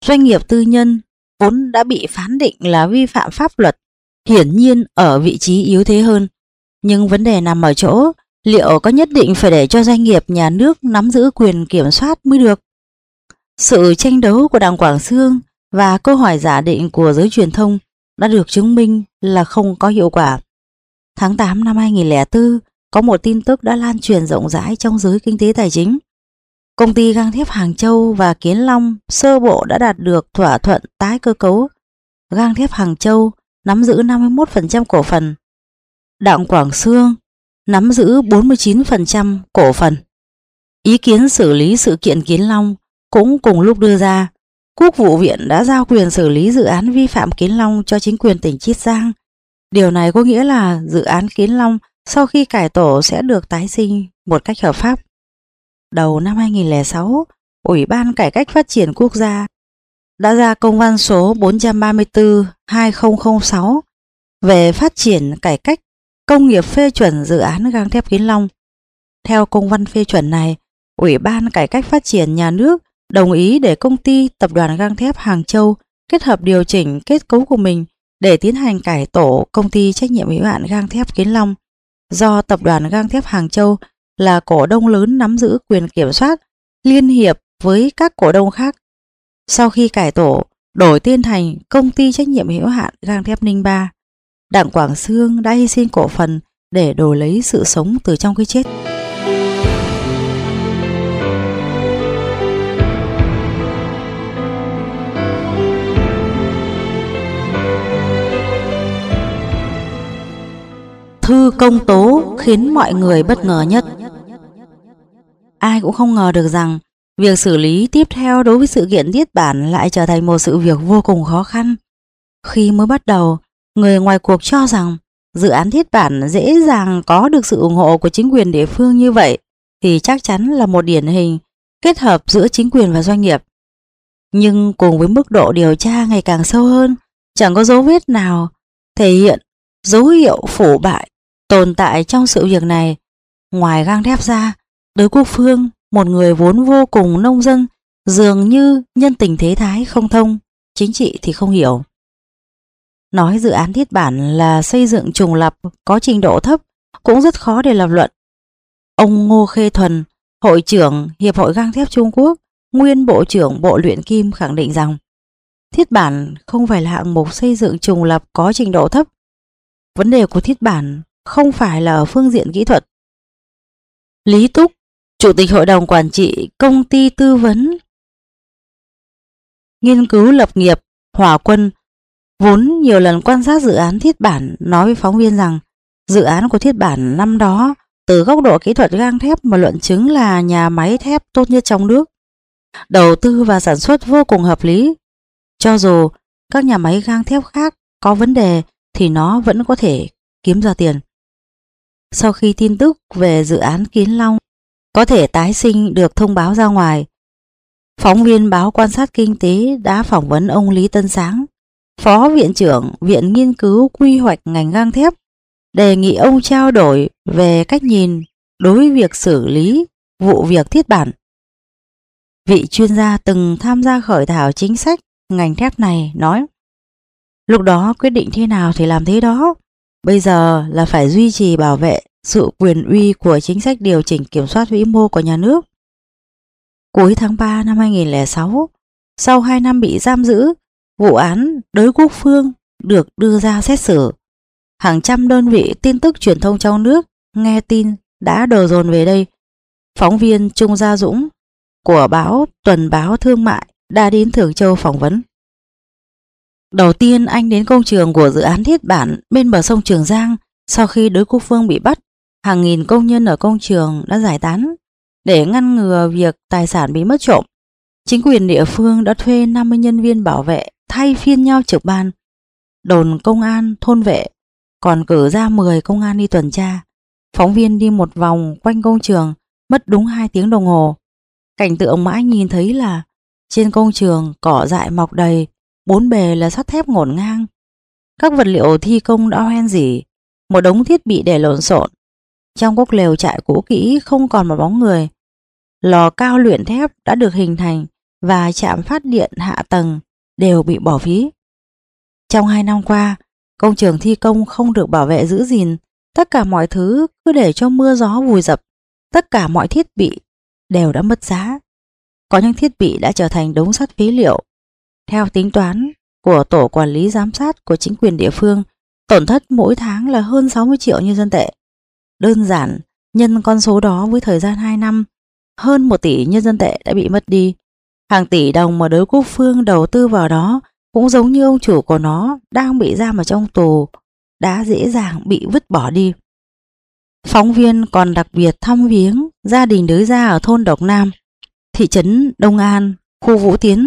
Doanh nghiệp tư nhân vốn đã bị phán định là vi phạm pháp luật, hiển nhiên ở vị trí yếu thế hơn. Nhưng vấn đề nằm ở chỗ, liệu có nhất định phải để cho doanh nghiệp nhà nước nắm giữ quyền kiểm soát mới được? Sự tranh đấu của đảng Quảng Xương và câu hỏi giả định của giới truyền thông đã được chứng minh là không có hiệu quả. Tháng tám năm hai nghìn không trăm lẻ bốn, có một tin tức đã lan truyền rộng rãi trong giới kinh tế tài chính. Công ty gang thép Hàng Châu và Kiến Long sơ bộ đã đạt được thỏa thuận tái cơ cấu. Gang thép Hàng Châu nắm giữ năm mươi mốt phần trăm cổ phần, đảng Quảng Xương nắm giữ bốn mươi chín phần trăm cổ phần. Ý kiến xử lý sự kiện Kiến Long cũng cùng lúc đưa ra. Quốc vụ viện đã giao quyền xử lý dự án vi phạm Kiến Long cho chính quyền tỉnh Chiết Giang. Điều này có nghĩa là dự án Kiến Long sau khi cải tổ sẽ được tái sinh một cách hợp pháp. Đầu năm hai nghìn không trăm lẻ sáu, Ủy ban Cải cách Phát triển Quốc gia đã ra công văn số bốn trăm ba mươi tư trên hai nghìn không trăm lẻ sáu về phát triển cải cách công nghiệp, phê chuẩn dự án gang thép Kiến Long. Theo công văn phê chuẩn này, Ủy ban Cải cách Phát triển nhà nước đồng ý để công ty Tập đoàn Gang thép Hàng Châu kết hợp điều chỉnh kết cấu của mình để tiến hành cải tổ công ty trách nhiệm hữu hạn gang thép Kiến Long, do Tập đoàn Gang thép Hàng Châu là cổ đông lớn nắm giữ quyền kiểm soát, liên hiệp với các cổ đông khác. Sau khi cải tổ, đổi tên thành công ty trách nhiệm hữu hạn gang thép Ninh Ba. Đảng Quảng Xương đã hy sinh cổ phần để đổi lấy sự sống từ trong cái chết. Thư công tố khiến mọi người bất ngờ nhất. Ai cũng không ngờ được rằng việc xử lý tiếp theo đối với sự kiện Thiết Bản lại trở thành một sự việc vô cùng khó khăn. Khi mới bắt đầu, người ngoài cuộc cho rằng dự án Thiết Bản dễ dàng có được sự ủng hộ của chính quyền địa phương như vậy thì chắc chắn là một điển hình kết hợp giữa chính quyền và doanh nghiệp. Nhưng cùng với mức độ điều tra ngày càng sâu hơn, chẳng có dấu vết nào thể hiện dấu hiệu腐bại tồn tại trong sự việc này. Ngoài gang thép ra, Đới Quốc Phương, một người vốn vô cùng nông dân, dường như nhân tình thế thái không thông, chính trị thì không hiểu. Nói dự án Thiết Bản là xây dựng trùng lập có trình độ thấp cũng rất khó để lập luận. Ông Ngô Khê Thuần, Hội trưởng Hiệp hội Gang thép Trung Quốc, nguyên Bộ trưởng Bộ Luyện Kim khẳng định rằng Thiết Bản không phải là hạng mục xây dựng trùng lập có trình độ thấp. Vấn đề của Thiết Bản không phải là ở phương diện kỹ thuật. Lý Túc, Chủ tịch Hội đồng Quản trị Công ty Tư vấn Nghiên cứu Lập nghiệp Hỏa Quân, vốn nhiều lần quan sát dự án Thiết Bản, nói với phóng viên rằng dự án của Thiết Bản năm đó từ góc độ kỹ thuật gang thép mà luận chứng là nhà máy thép tốt nhất trong nước. Đầu tư và sản xuất vô cùng hợp lý. Cho dù các nhà máy gang thép khác có vấn đề thì nó vẫn có thể kiếm ra tiền. Sau khi tin tức về dự án Kiến Long có thể tái sinh được thông báo ra ngoài, phóng viên báo Quan sát Kinh tế đã phỏng vấn ông Lý Tân Sáng, Phó Viện trưởng Viện Nghiên cứu Quy hoạch ngành gang thép, đề nghị ông trao đổi về cách nhìn đối với việc xử lý vụ việc Thiết Bản. Vị chuyên gia từng tham gia khởi thảo chính sách ngành thép này nói: lúc đó quyết định thế nào thì làm thế đó. Bây giờ là phải duy trì bảo vệ sự quyền uy của chính sách điều chỉnh kiểm soát vĩ mô của nhà nước. Cuối tháng ba năm hai nghìn không trăm lẻ sáu, sau hai năm bị giam giữ, vụ án Đới Quốc Phương được đưa ra xét xử. Hàng trăm đơn vị tin tức truyền thông trong nước nghe tin đã đổ dồn về đây. Phóng viên Trung Gia Dũng của báo Tuần báo Thương mại đã đến Thường Châu phỏng vấn. Đầu tiên anh đến công trường của dự án Thiết Bản bên bờ sông Trường Giang. Sau khi Đới Quốc Phương bị bắt, hàng nghìn công nhân ở công trường đã giải tán để ngăn ngừa việc tài sản bị mất trộm. Chính quyền địa phương đã thuê năm mươi nhân viên bảo vệ thay phiên nhau trực ban. Đồn công an, thôn vệ còn cử ra mười công an đi tuần tra. Phóng viên đi một vòng quanh công trường mất đúng hai tiếng đồng hồ. Cảnh tượng mà anh nhìn thấy là trên công trường cỏ dại mọc đầy, bốn bề là sắt thép ngổn ngang. Các vật liệu thi công đã hoen rỉ, một đống thiết bị để lộn xộn. Trong góc lều trại cũ kỹ không còn một bóng người. Lò cao luyện thép đã được hình thành và trạm phát điện hạ tầng đều bị bỏ phí. Trong hai năm qua, công trường thi công không được bảo vệ giữ gìn, tất cả mọi thứ cứ để cho mưa gió vùi dập, tất cả mọi thiết bị đều đã mất giá. Có những thiết bị đã trở thành đống sắt phế liệu. Theo tính toán của tổ quản lý giám sát của chính quyền địa phương, tổn thất mỗi tháng là hơn sáu mươi triệu nhân dân tệ. Đơn giản, nhân con số đó với thời gian hai năm, hơn một tỷ nhân dân tệ đã bị mất đi. Hàng tỷ đồng mà Đới Quốc Phương đầu tư vào đó cũng giống như ông chủ của nó đang bị giam ở trong tù, đã dễ dàng bị vứt bỏ đi. Phóng viên còn đặc biệt thăm viếng gia đình Đới Gia ở thôn Độc Nam, thị trấn Đông An, khu Vũ Tiến.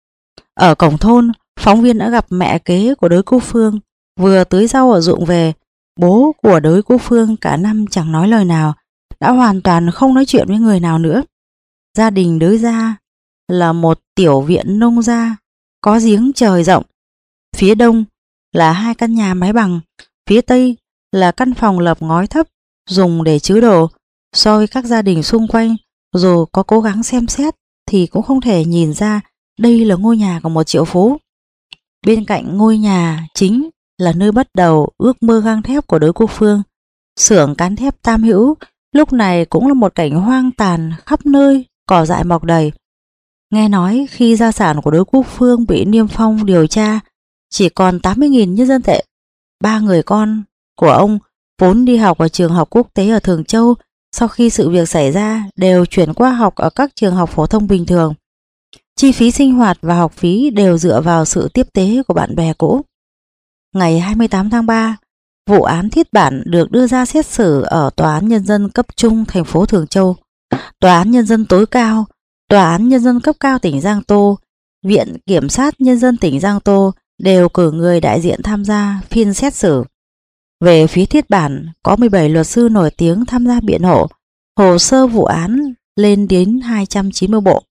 Ở cổng thôn, phóng viên đã gặp mẹ kế của Đới Quốc Phương, vừa tưới rau ở ruộng về. Bố của Đới Quốc Phương cả năm chẳng nói lời nào, đã hoàn toàn không nói chuyện với người nào nữa. Gia đình Đới Gia là một tiểu viện nông gia, có giếng trời rộng. Phía đông là hai căn nhà mái bằng, phía tây là căn phòng lợp ngói thấp dùng để trữ đồ. So với các gia đình xung quanh, dù có cố gắng xem xét thì cũng không thể nhìn ra đây là ngôi nhà của một triệu phú. Bên cạnh ngôi nhà chính là nơi bắt đầu ước mơ gang thép của Đới Quốc Phương. Xưởng cán thép Tam Hữu lúc này cũng là một cảnh hoang tàn, khắp nơi cỏ dại mọc đầy. Nghe nói khi gia sản của Đới Quốc Phương bị niêm phong điều tra, chỉ còn tám mươi nghìn nhân dân tệ. Ba người con của ông vốn đi học ở trường học quốc tế ở Thường Châu, sau khi sự việc xảy ra đều chuyển qua học ở các trường học phổ thông bình thường. Chi phí sinh hoạt và học phí đều dựa vào sự tiếp tế của bạn bè cũ. Ngày hai mươi tám tháng ba, vụ án Thiết Bản được đưa ra xét xử ở Tòa án Nhân dân cấp trung thành phố Thường Châu, Tòa án Nhân dân tối cao, Tòa án Nhân dân cấp cao tỉnh Giang Tô, Viện Kiểm sát Nhân dân tỉnh Giang Tô đều cử người đại diện tham gia phiên xét xử. Về phía Thiết Bản, có mười bảy luật sư nổi tiếng tham gia biện hộ, hồ sơ vụ án lên đến hai trăm chín mươi bộ.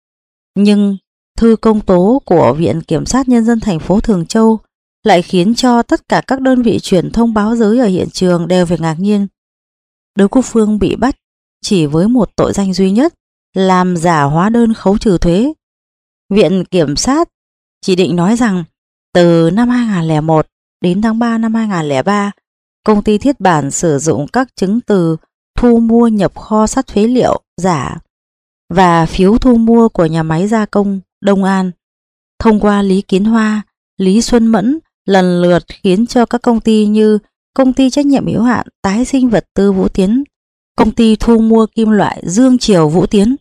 Nhưng thư công tố của Viện Kiểm sát Nhân dân thành phố Thường Châu lại khiến cho tất cả các đơn vị truyền thông báo giới ở hiện trường đều phải ngạc nhiên. Đới Quốc Phương bị bắt chỉ với một tội danh duy nhất, làm giả hóa đơn khấu trừ thuế. Viện Kiểm sát chỉ định nói rằng từ năm hai nghìn không trăm lẻ một đến tháng ba năm hai nghìn không trăm lẻ ba, công ty Thiết Bản sử dụng các chứng từ thu mua nhập kho sắt phế liệu giả và phiếu thu mua của nhà máy gia công Đông An thông qua Lý Kiến Hoa, Lý Xuân Mẫn lần lượt khiến cho các công ty như Công ty trách nhiệm hữu hạn Tái sinh vật tư Vũ Tiến, Công ty thu mua kim loại Dương Triều Vũ Tiến,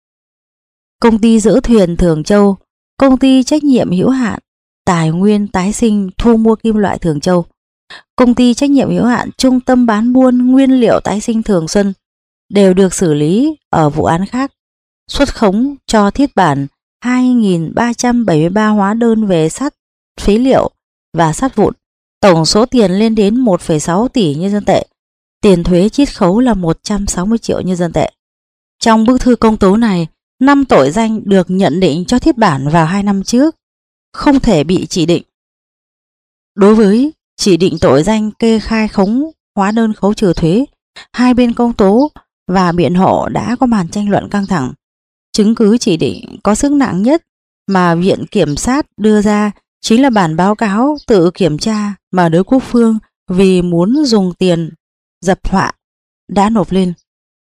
Công ty dỡ thuyền Thường Châu, Công ty trách nhiệm hữu hạn Tài nguyên tái sinh thu mua kim loại Thường Châu, Công ty trách nhiệm hữu hạn Trung tâm bán buôn nguyên liệu tái sinh Thường Xuân đều được xử lý ở vụ án khác, xuất khống cho Thiết Bản hai nghìn ba trăm bảy mươi ba hóa đơn về sắt phế liệu và sắt vụn, tổng số tiền lên đến một phẩy sáu tỷ nhân dân tệ, tiền thuế chiết khấu là một trăm sáu mươi triệu nhân dân tệ. Trong bức thư công tố này, năm tội danh được nhận định cho Thiết Bản vào hai năm trước không thể bị chỉ định. Đối với chỉ định tội danh kê khai khống hóa đơn khấu trừ thuế, hai bên công tố và biện hộ đã có màn tranh luận căng thẳng. Chứng cứ chỉ định có sức nặng nhất mà Viện Kiểm sát đưa ra chính là bản báo cáo tự kiểm tra mà Đới Quốc Phương vì muốn dùng tiền dập họa đã nộp lên.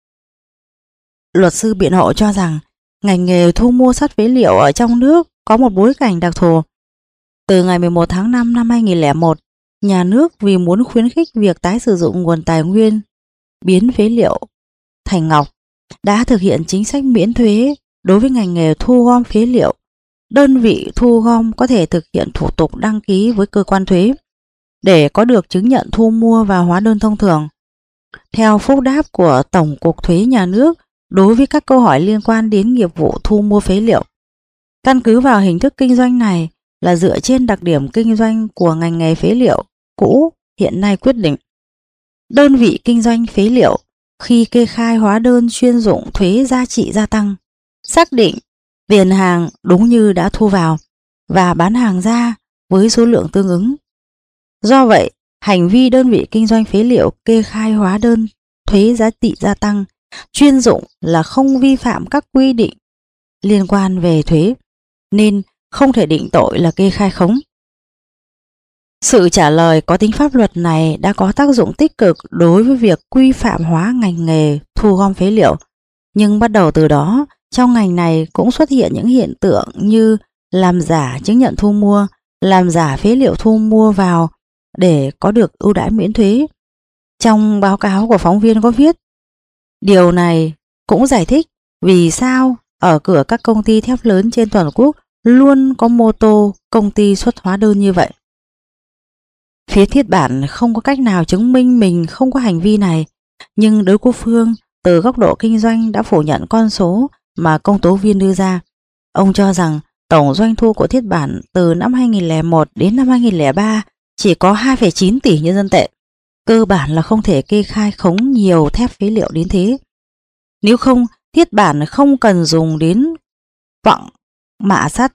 Luật sư biện hộ cho rằng ngành nghề thu mua sắt phế liệu ở trong nước có một bối cảnh đặc thù. Từ ngày mười một tháng năm năm hai nghìn không trăm lẻ một, nhà nước vì muốn khuyến khích việc tái sử dụng nguồn tài nguyên biến phế liệu thành ngọc đã thực hiện chính sách miễn thuế đối với ngành nghề thu gom phế liệu. Đơn vị thu gom có thể thực hiện thủ tục đăng ký với cơ quan thuế để có được chứng nhận thu mua và hóa đơn thông thường. Theo phúc đáp của Tổng cục Thuế Nhà nước đối với các câu hỏi liên quan đến nghiệp vụ thu mua phế liệu, căn cứ vào hình thức kinh doanh này là dựa trên đặc điểm kinh doanh của ngành nghề phế liệu cũ hiện nay quyết định. Đơn vị kinh doanh phế liệu khi kê khai hóa đơn chuyên dụng thuế giá trị gia tăng, xác định tiền hàng đúng như đã thu vào và bán hàng ra với số lượng tương ứng. Do vậy, hành vi đơn vị kinh doanh phế liệu kê khai hóa đơn thuế giá trị gia tăng chuyên dụng là không vi phạm các quy định liên quan về thuế, nên không thể định tội là kê khai khống. Sự trả lời có tính pháp luật này đã có tác dụng tích cực đối với việc quy phạm hóa ngành nghề thu gom phế liệu, nhưng bắt đầu từ đó, trong ngành này cũng xuất hiện những hiện tượng như làm giả chứng nhận thu mua, làm giả phế liệu thu mua vào để có được ưu đãi miễn thuế. Trong báo cáo của phóng viên có viết, điều này cũng giải thích vì sao ở cửa các công ty thép lớn trên toàn quốc luôn có mô tô công ty xuất hóa đơn như vậy. Phía Thiết Bản không có cách nào chứng minh mình không có hành vi này, nhưng Đới Quốc Phương từ góc độ kinh doanh đã phủ nhận con số mà công tố viên đưa ra. Ông cho rằng tổng doanh thu của Thiết Bản từ năm hai nghìn lẻ một đến năm hai nghìn lẻ ba chỉ có hai phẩy chín tỷ nhân dân tệ. Cơ bản là không thể kê khai khống nhiều thép phế liệu đến thế. Nếu không, Thiết Bản không cần dùng đến quặng mạ sắt,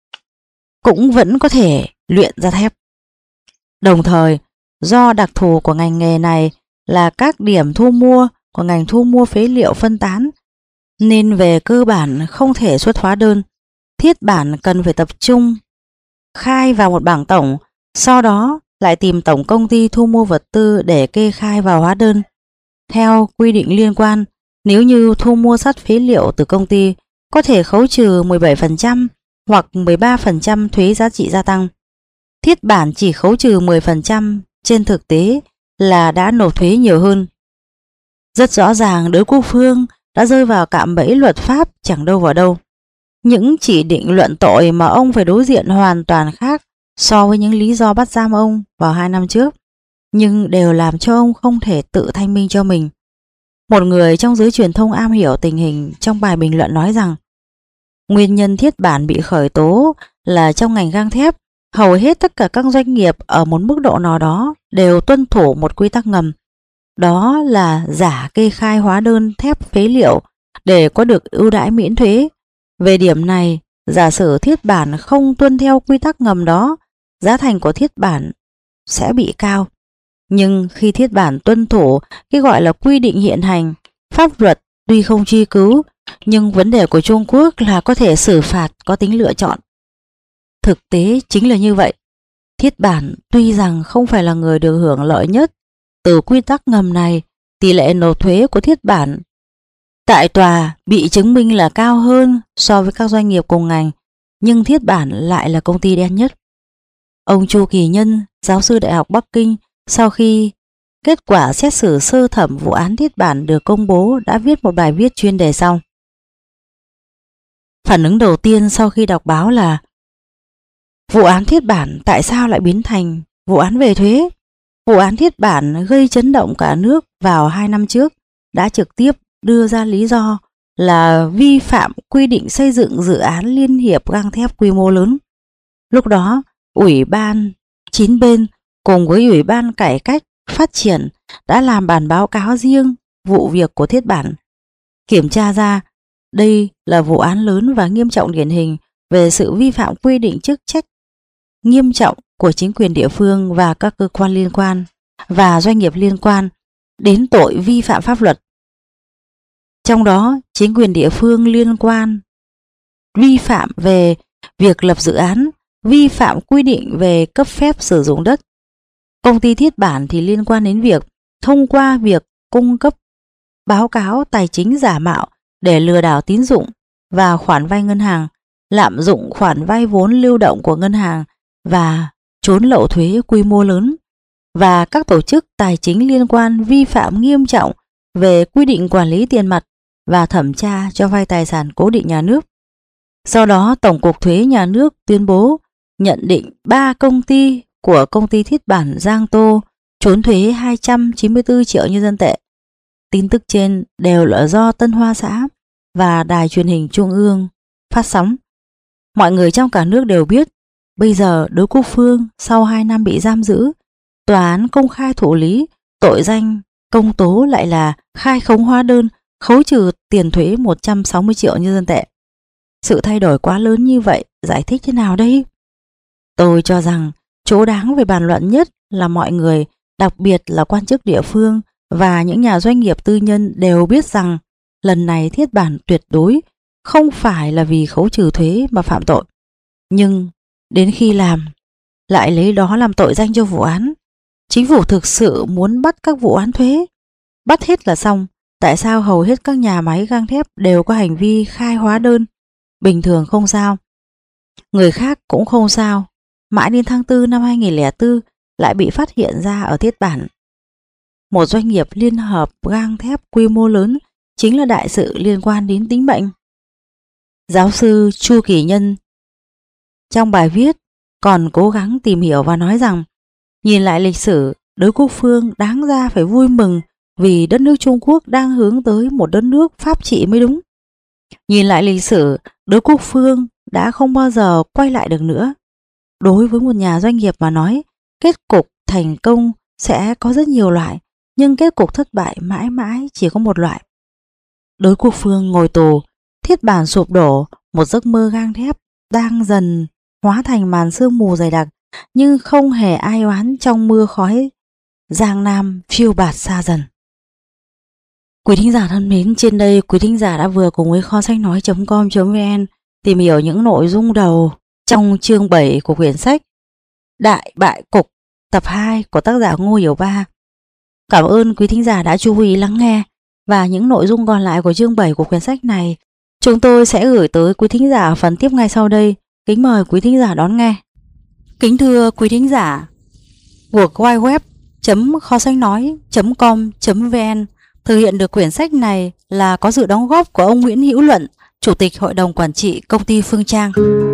cũng vẫn có thể luyện ra thép. Đồng thời, do đặc thù của ngành nghề này là các điểm thu mua của ngành thu mua phế liệu phân tán, nên về cơ bản không thể xuất hóa đơn. Thiết Bản cần phải tập trung khai vào một bảng tổng, sau đó lại tìm tổng công ty thu mua vật tư để kê khai vào hóa đơn. Theo quy định liên quan, nếu như thu mua sắt phế liệu từ công ty, có thể khấu trừ mười bảy phần trăm hoặc mười ba phần trăm thuế giá trị gia tăng. Thiết Bản chỉ khấu trừ mười phần trăm, trên thực tế là đã nộp thuế nhiều hơn. Rất rõ ràng Đới Quốc Phương đã rơi vào cạm bẫy luật pháp chẳng đâu vào đâu. Những chỉ định luận tội mà ông phải đối diện hoàn toàn khác so với những lý do bắt giam ông vào hai năm trước, nhưng đều làm cho ông không thể tự thanh minh cho mình. Một người trong giới truyền thông am hiểu tình hình trong bài bình luận nói rằng nguyên nhân Thiết Bản bị khởi tố là trong ngành gang thép, hầu hết tất cả các doanh nghiệp ở một mức độ nào đó đều tuân thủ một quy tắc ngầm, đó là giả kê khai hóa đơn thép phế liệu để có được ưu đãi miễn thuế. Về điểm này, giả sử Thiết Bản không tuân theo quy tắc ngầm đó, giá thành của Thiết Bản sẽ bị cao. Nhưng khi Thiết Bản tuân thủ cái gọi là quy định hiện hành, pháp luật tuy không truy cứu, nhưng vấn đề của Trung Quốc là có thể xử phạt có tính lựa chọn. Thực tế chính là như vậy. Thiết Bản tuy rằng không phải là người được hưởng lợi nhất từ quy tắc ngầm này, tỷ lệ nộp thuế của Thiết Bản tại tòa bị chứng minh là cao hơn so với các doanh nghiệp cùng ngành, nhưng Thiết Bản lại là công ty đen nhất. Ông Chu Kỳ Nhân, giáo sư Đại học Bắc Kinh, sau khi kết quả xét xử sơ thẩm vụ án Thiết Bản được công bố đã viết một bài viết chuyên đề sau. Phản ứng đầu tiên sau khi đọc báo là: vụ án Thiết Bản tại sao lại biến thành vụ án về thuế? Vụ án Thiết Bản gây chấn động cả nước vào hai năm trước đã trực tiếp đưa ra lý do là vi phạm quy định xây dựng dự án liên hiệp gang thép quy mô lớn. Lúc đó, Ủy ban chín bên cùng với Ủy ban Cải cách Phát triển đã làm bản báo cáo riêng vụ việc của Thiết Bản. Kiểm tra ra đây là vụ án lớn và nghiêm trọng điển hình về sự vi phạm quy định chức trách nghiêm trọng của chính quyền địa phương và các cơ quan liên quan và doanh nghiệp liên quan đến tội vi phạm pháp luật. Trong đó, chính quyền địa phương liên quan vi phạm về việc lập dự án, vi phạm quy định về cấp phép sử dụng đất. Công ty Thiết Bản thì liên quan đến việc thông qua việc cung cấp báo cáo tài chính giả mạo để lừa đảo tín dụng và khoản vay ngân hàng, lạm dụng khoản vay vốn lưu động của ngân hàng và trốn lậu thuế quy mô lớn, và các tổ chức tài chính liên quan vi phạm nghiêm trọng về quy định quản lý tiền mặt và thẩm tra cho vay tài sản cố định nhà nước. Sau đó, Tổng cục Thuế nhà nước tuyên bố nhận định ba công ty của công ty Thiết Bản Giang Tô trốn thuế hai trăm chín mươi tư triệu nhân dân tệ. Tin tức trên đều là do Tân Hoa Xã và Đài Truyền hình Trung ương phát sóng. Mọi người trong cả nước đều biết, bây giờ Đới Quốc Phương sau hai năm bị giam giữ, tòa án công khai thụ lý, tội danh công tố lại là khai khống hóa đơn, khấu trừ tiền thuế một trăm sáu mươi triệu nhân dân tệ. Sự thay đổi quá lớn như vậy giải thích thế nào đây? Tôi cho rằng chỗ đáng về bàn luận nhất là mọi người, đặc biệt là quan chức địa phương và những nhà doanh nghiệp tư nhân đều biết rằng lần này Thiết Bản tuyệt đối không phải là vì khấu trừ thuế mà phạm tội, nhưng đến khi làm lại lấy đó làm tội danh cho vụ án. Chính phủ thực sự muốn bắt các vụ án thuế, bắt hết là xong. Tại sao hầu hết các nhà máy gang thép đều có hành vi khai hóa đơn bình thường không sao, người khác cũng không sao, mãi đến tháng tư năm hai nghìn không trăm lẻ bốn lại bị phát hiện ra ở Thiết Bản? Một doanh nghiệp liên hợp gang thép quy mô lớn chính là đại sự liên quan đến tính mệnh. Giáo sư Chu Kỳ Nhân trong bài viết còn cố gắng tìm hiểu và nói rằng, nhìn lại lịch sử, đối quốc phương đáng ra phải vui mừng vì đất nước Trung Quốc đang hướng tới một đất nước pháp trị mới đúng. Nhìn lại lịch sử, đối quốc phương đã không bao giờ quay lại được nữa. Đối với một nhà doanh nghiệp mà nói, kết cục thành công sẽ có rất nhiều loại, nhưng kết cục thất bại mãi mãi chỉ có một loại. Đối quốc phương ngồi tù, Thiết Bản sụp đổ, một giấc mơ gang thép đang dần hóa thành màn sương mù dày đặc, nhưng không hề ai oán trong mưa khói Giang Nam phiêu bạt xa dần. Quý thính giả thân mến, trên đây quý thính giả đã vừa cùng với kho sách nói chấm com chấm vn tìm hiểu những nội dung đầu trong chương bảy của quyển sách Đại Bại Cục tập hai của tác giả Ngô Hiểu Ba. Cảm ơn quý thính giả đã chú ý lắng nghe, và những nội dung còn lại của chương bảy của quyển sách này chúng tôi sẽ gửi tới quý thính giả ở phần tiếp ngay sau đây. Kính mời quý thính giả đón nghe. Kính thưa quý thính giả, World Wide Web chấm kho sách nói chấm com chấm vn thực hiện được quyển sách này là có sự đóng góp của ông Nguyễn Hữu Luận, Chủ tịch Hội đồng Quản trị Công ty Phương Trang.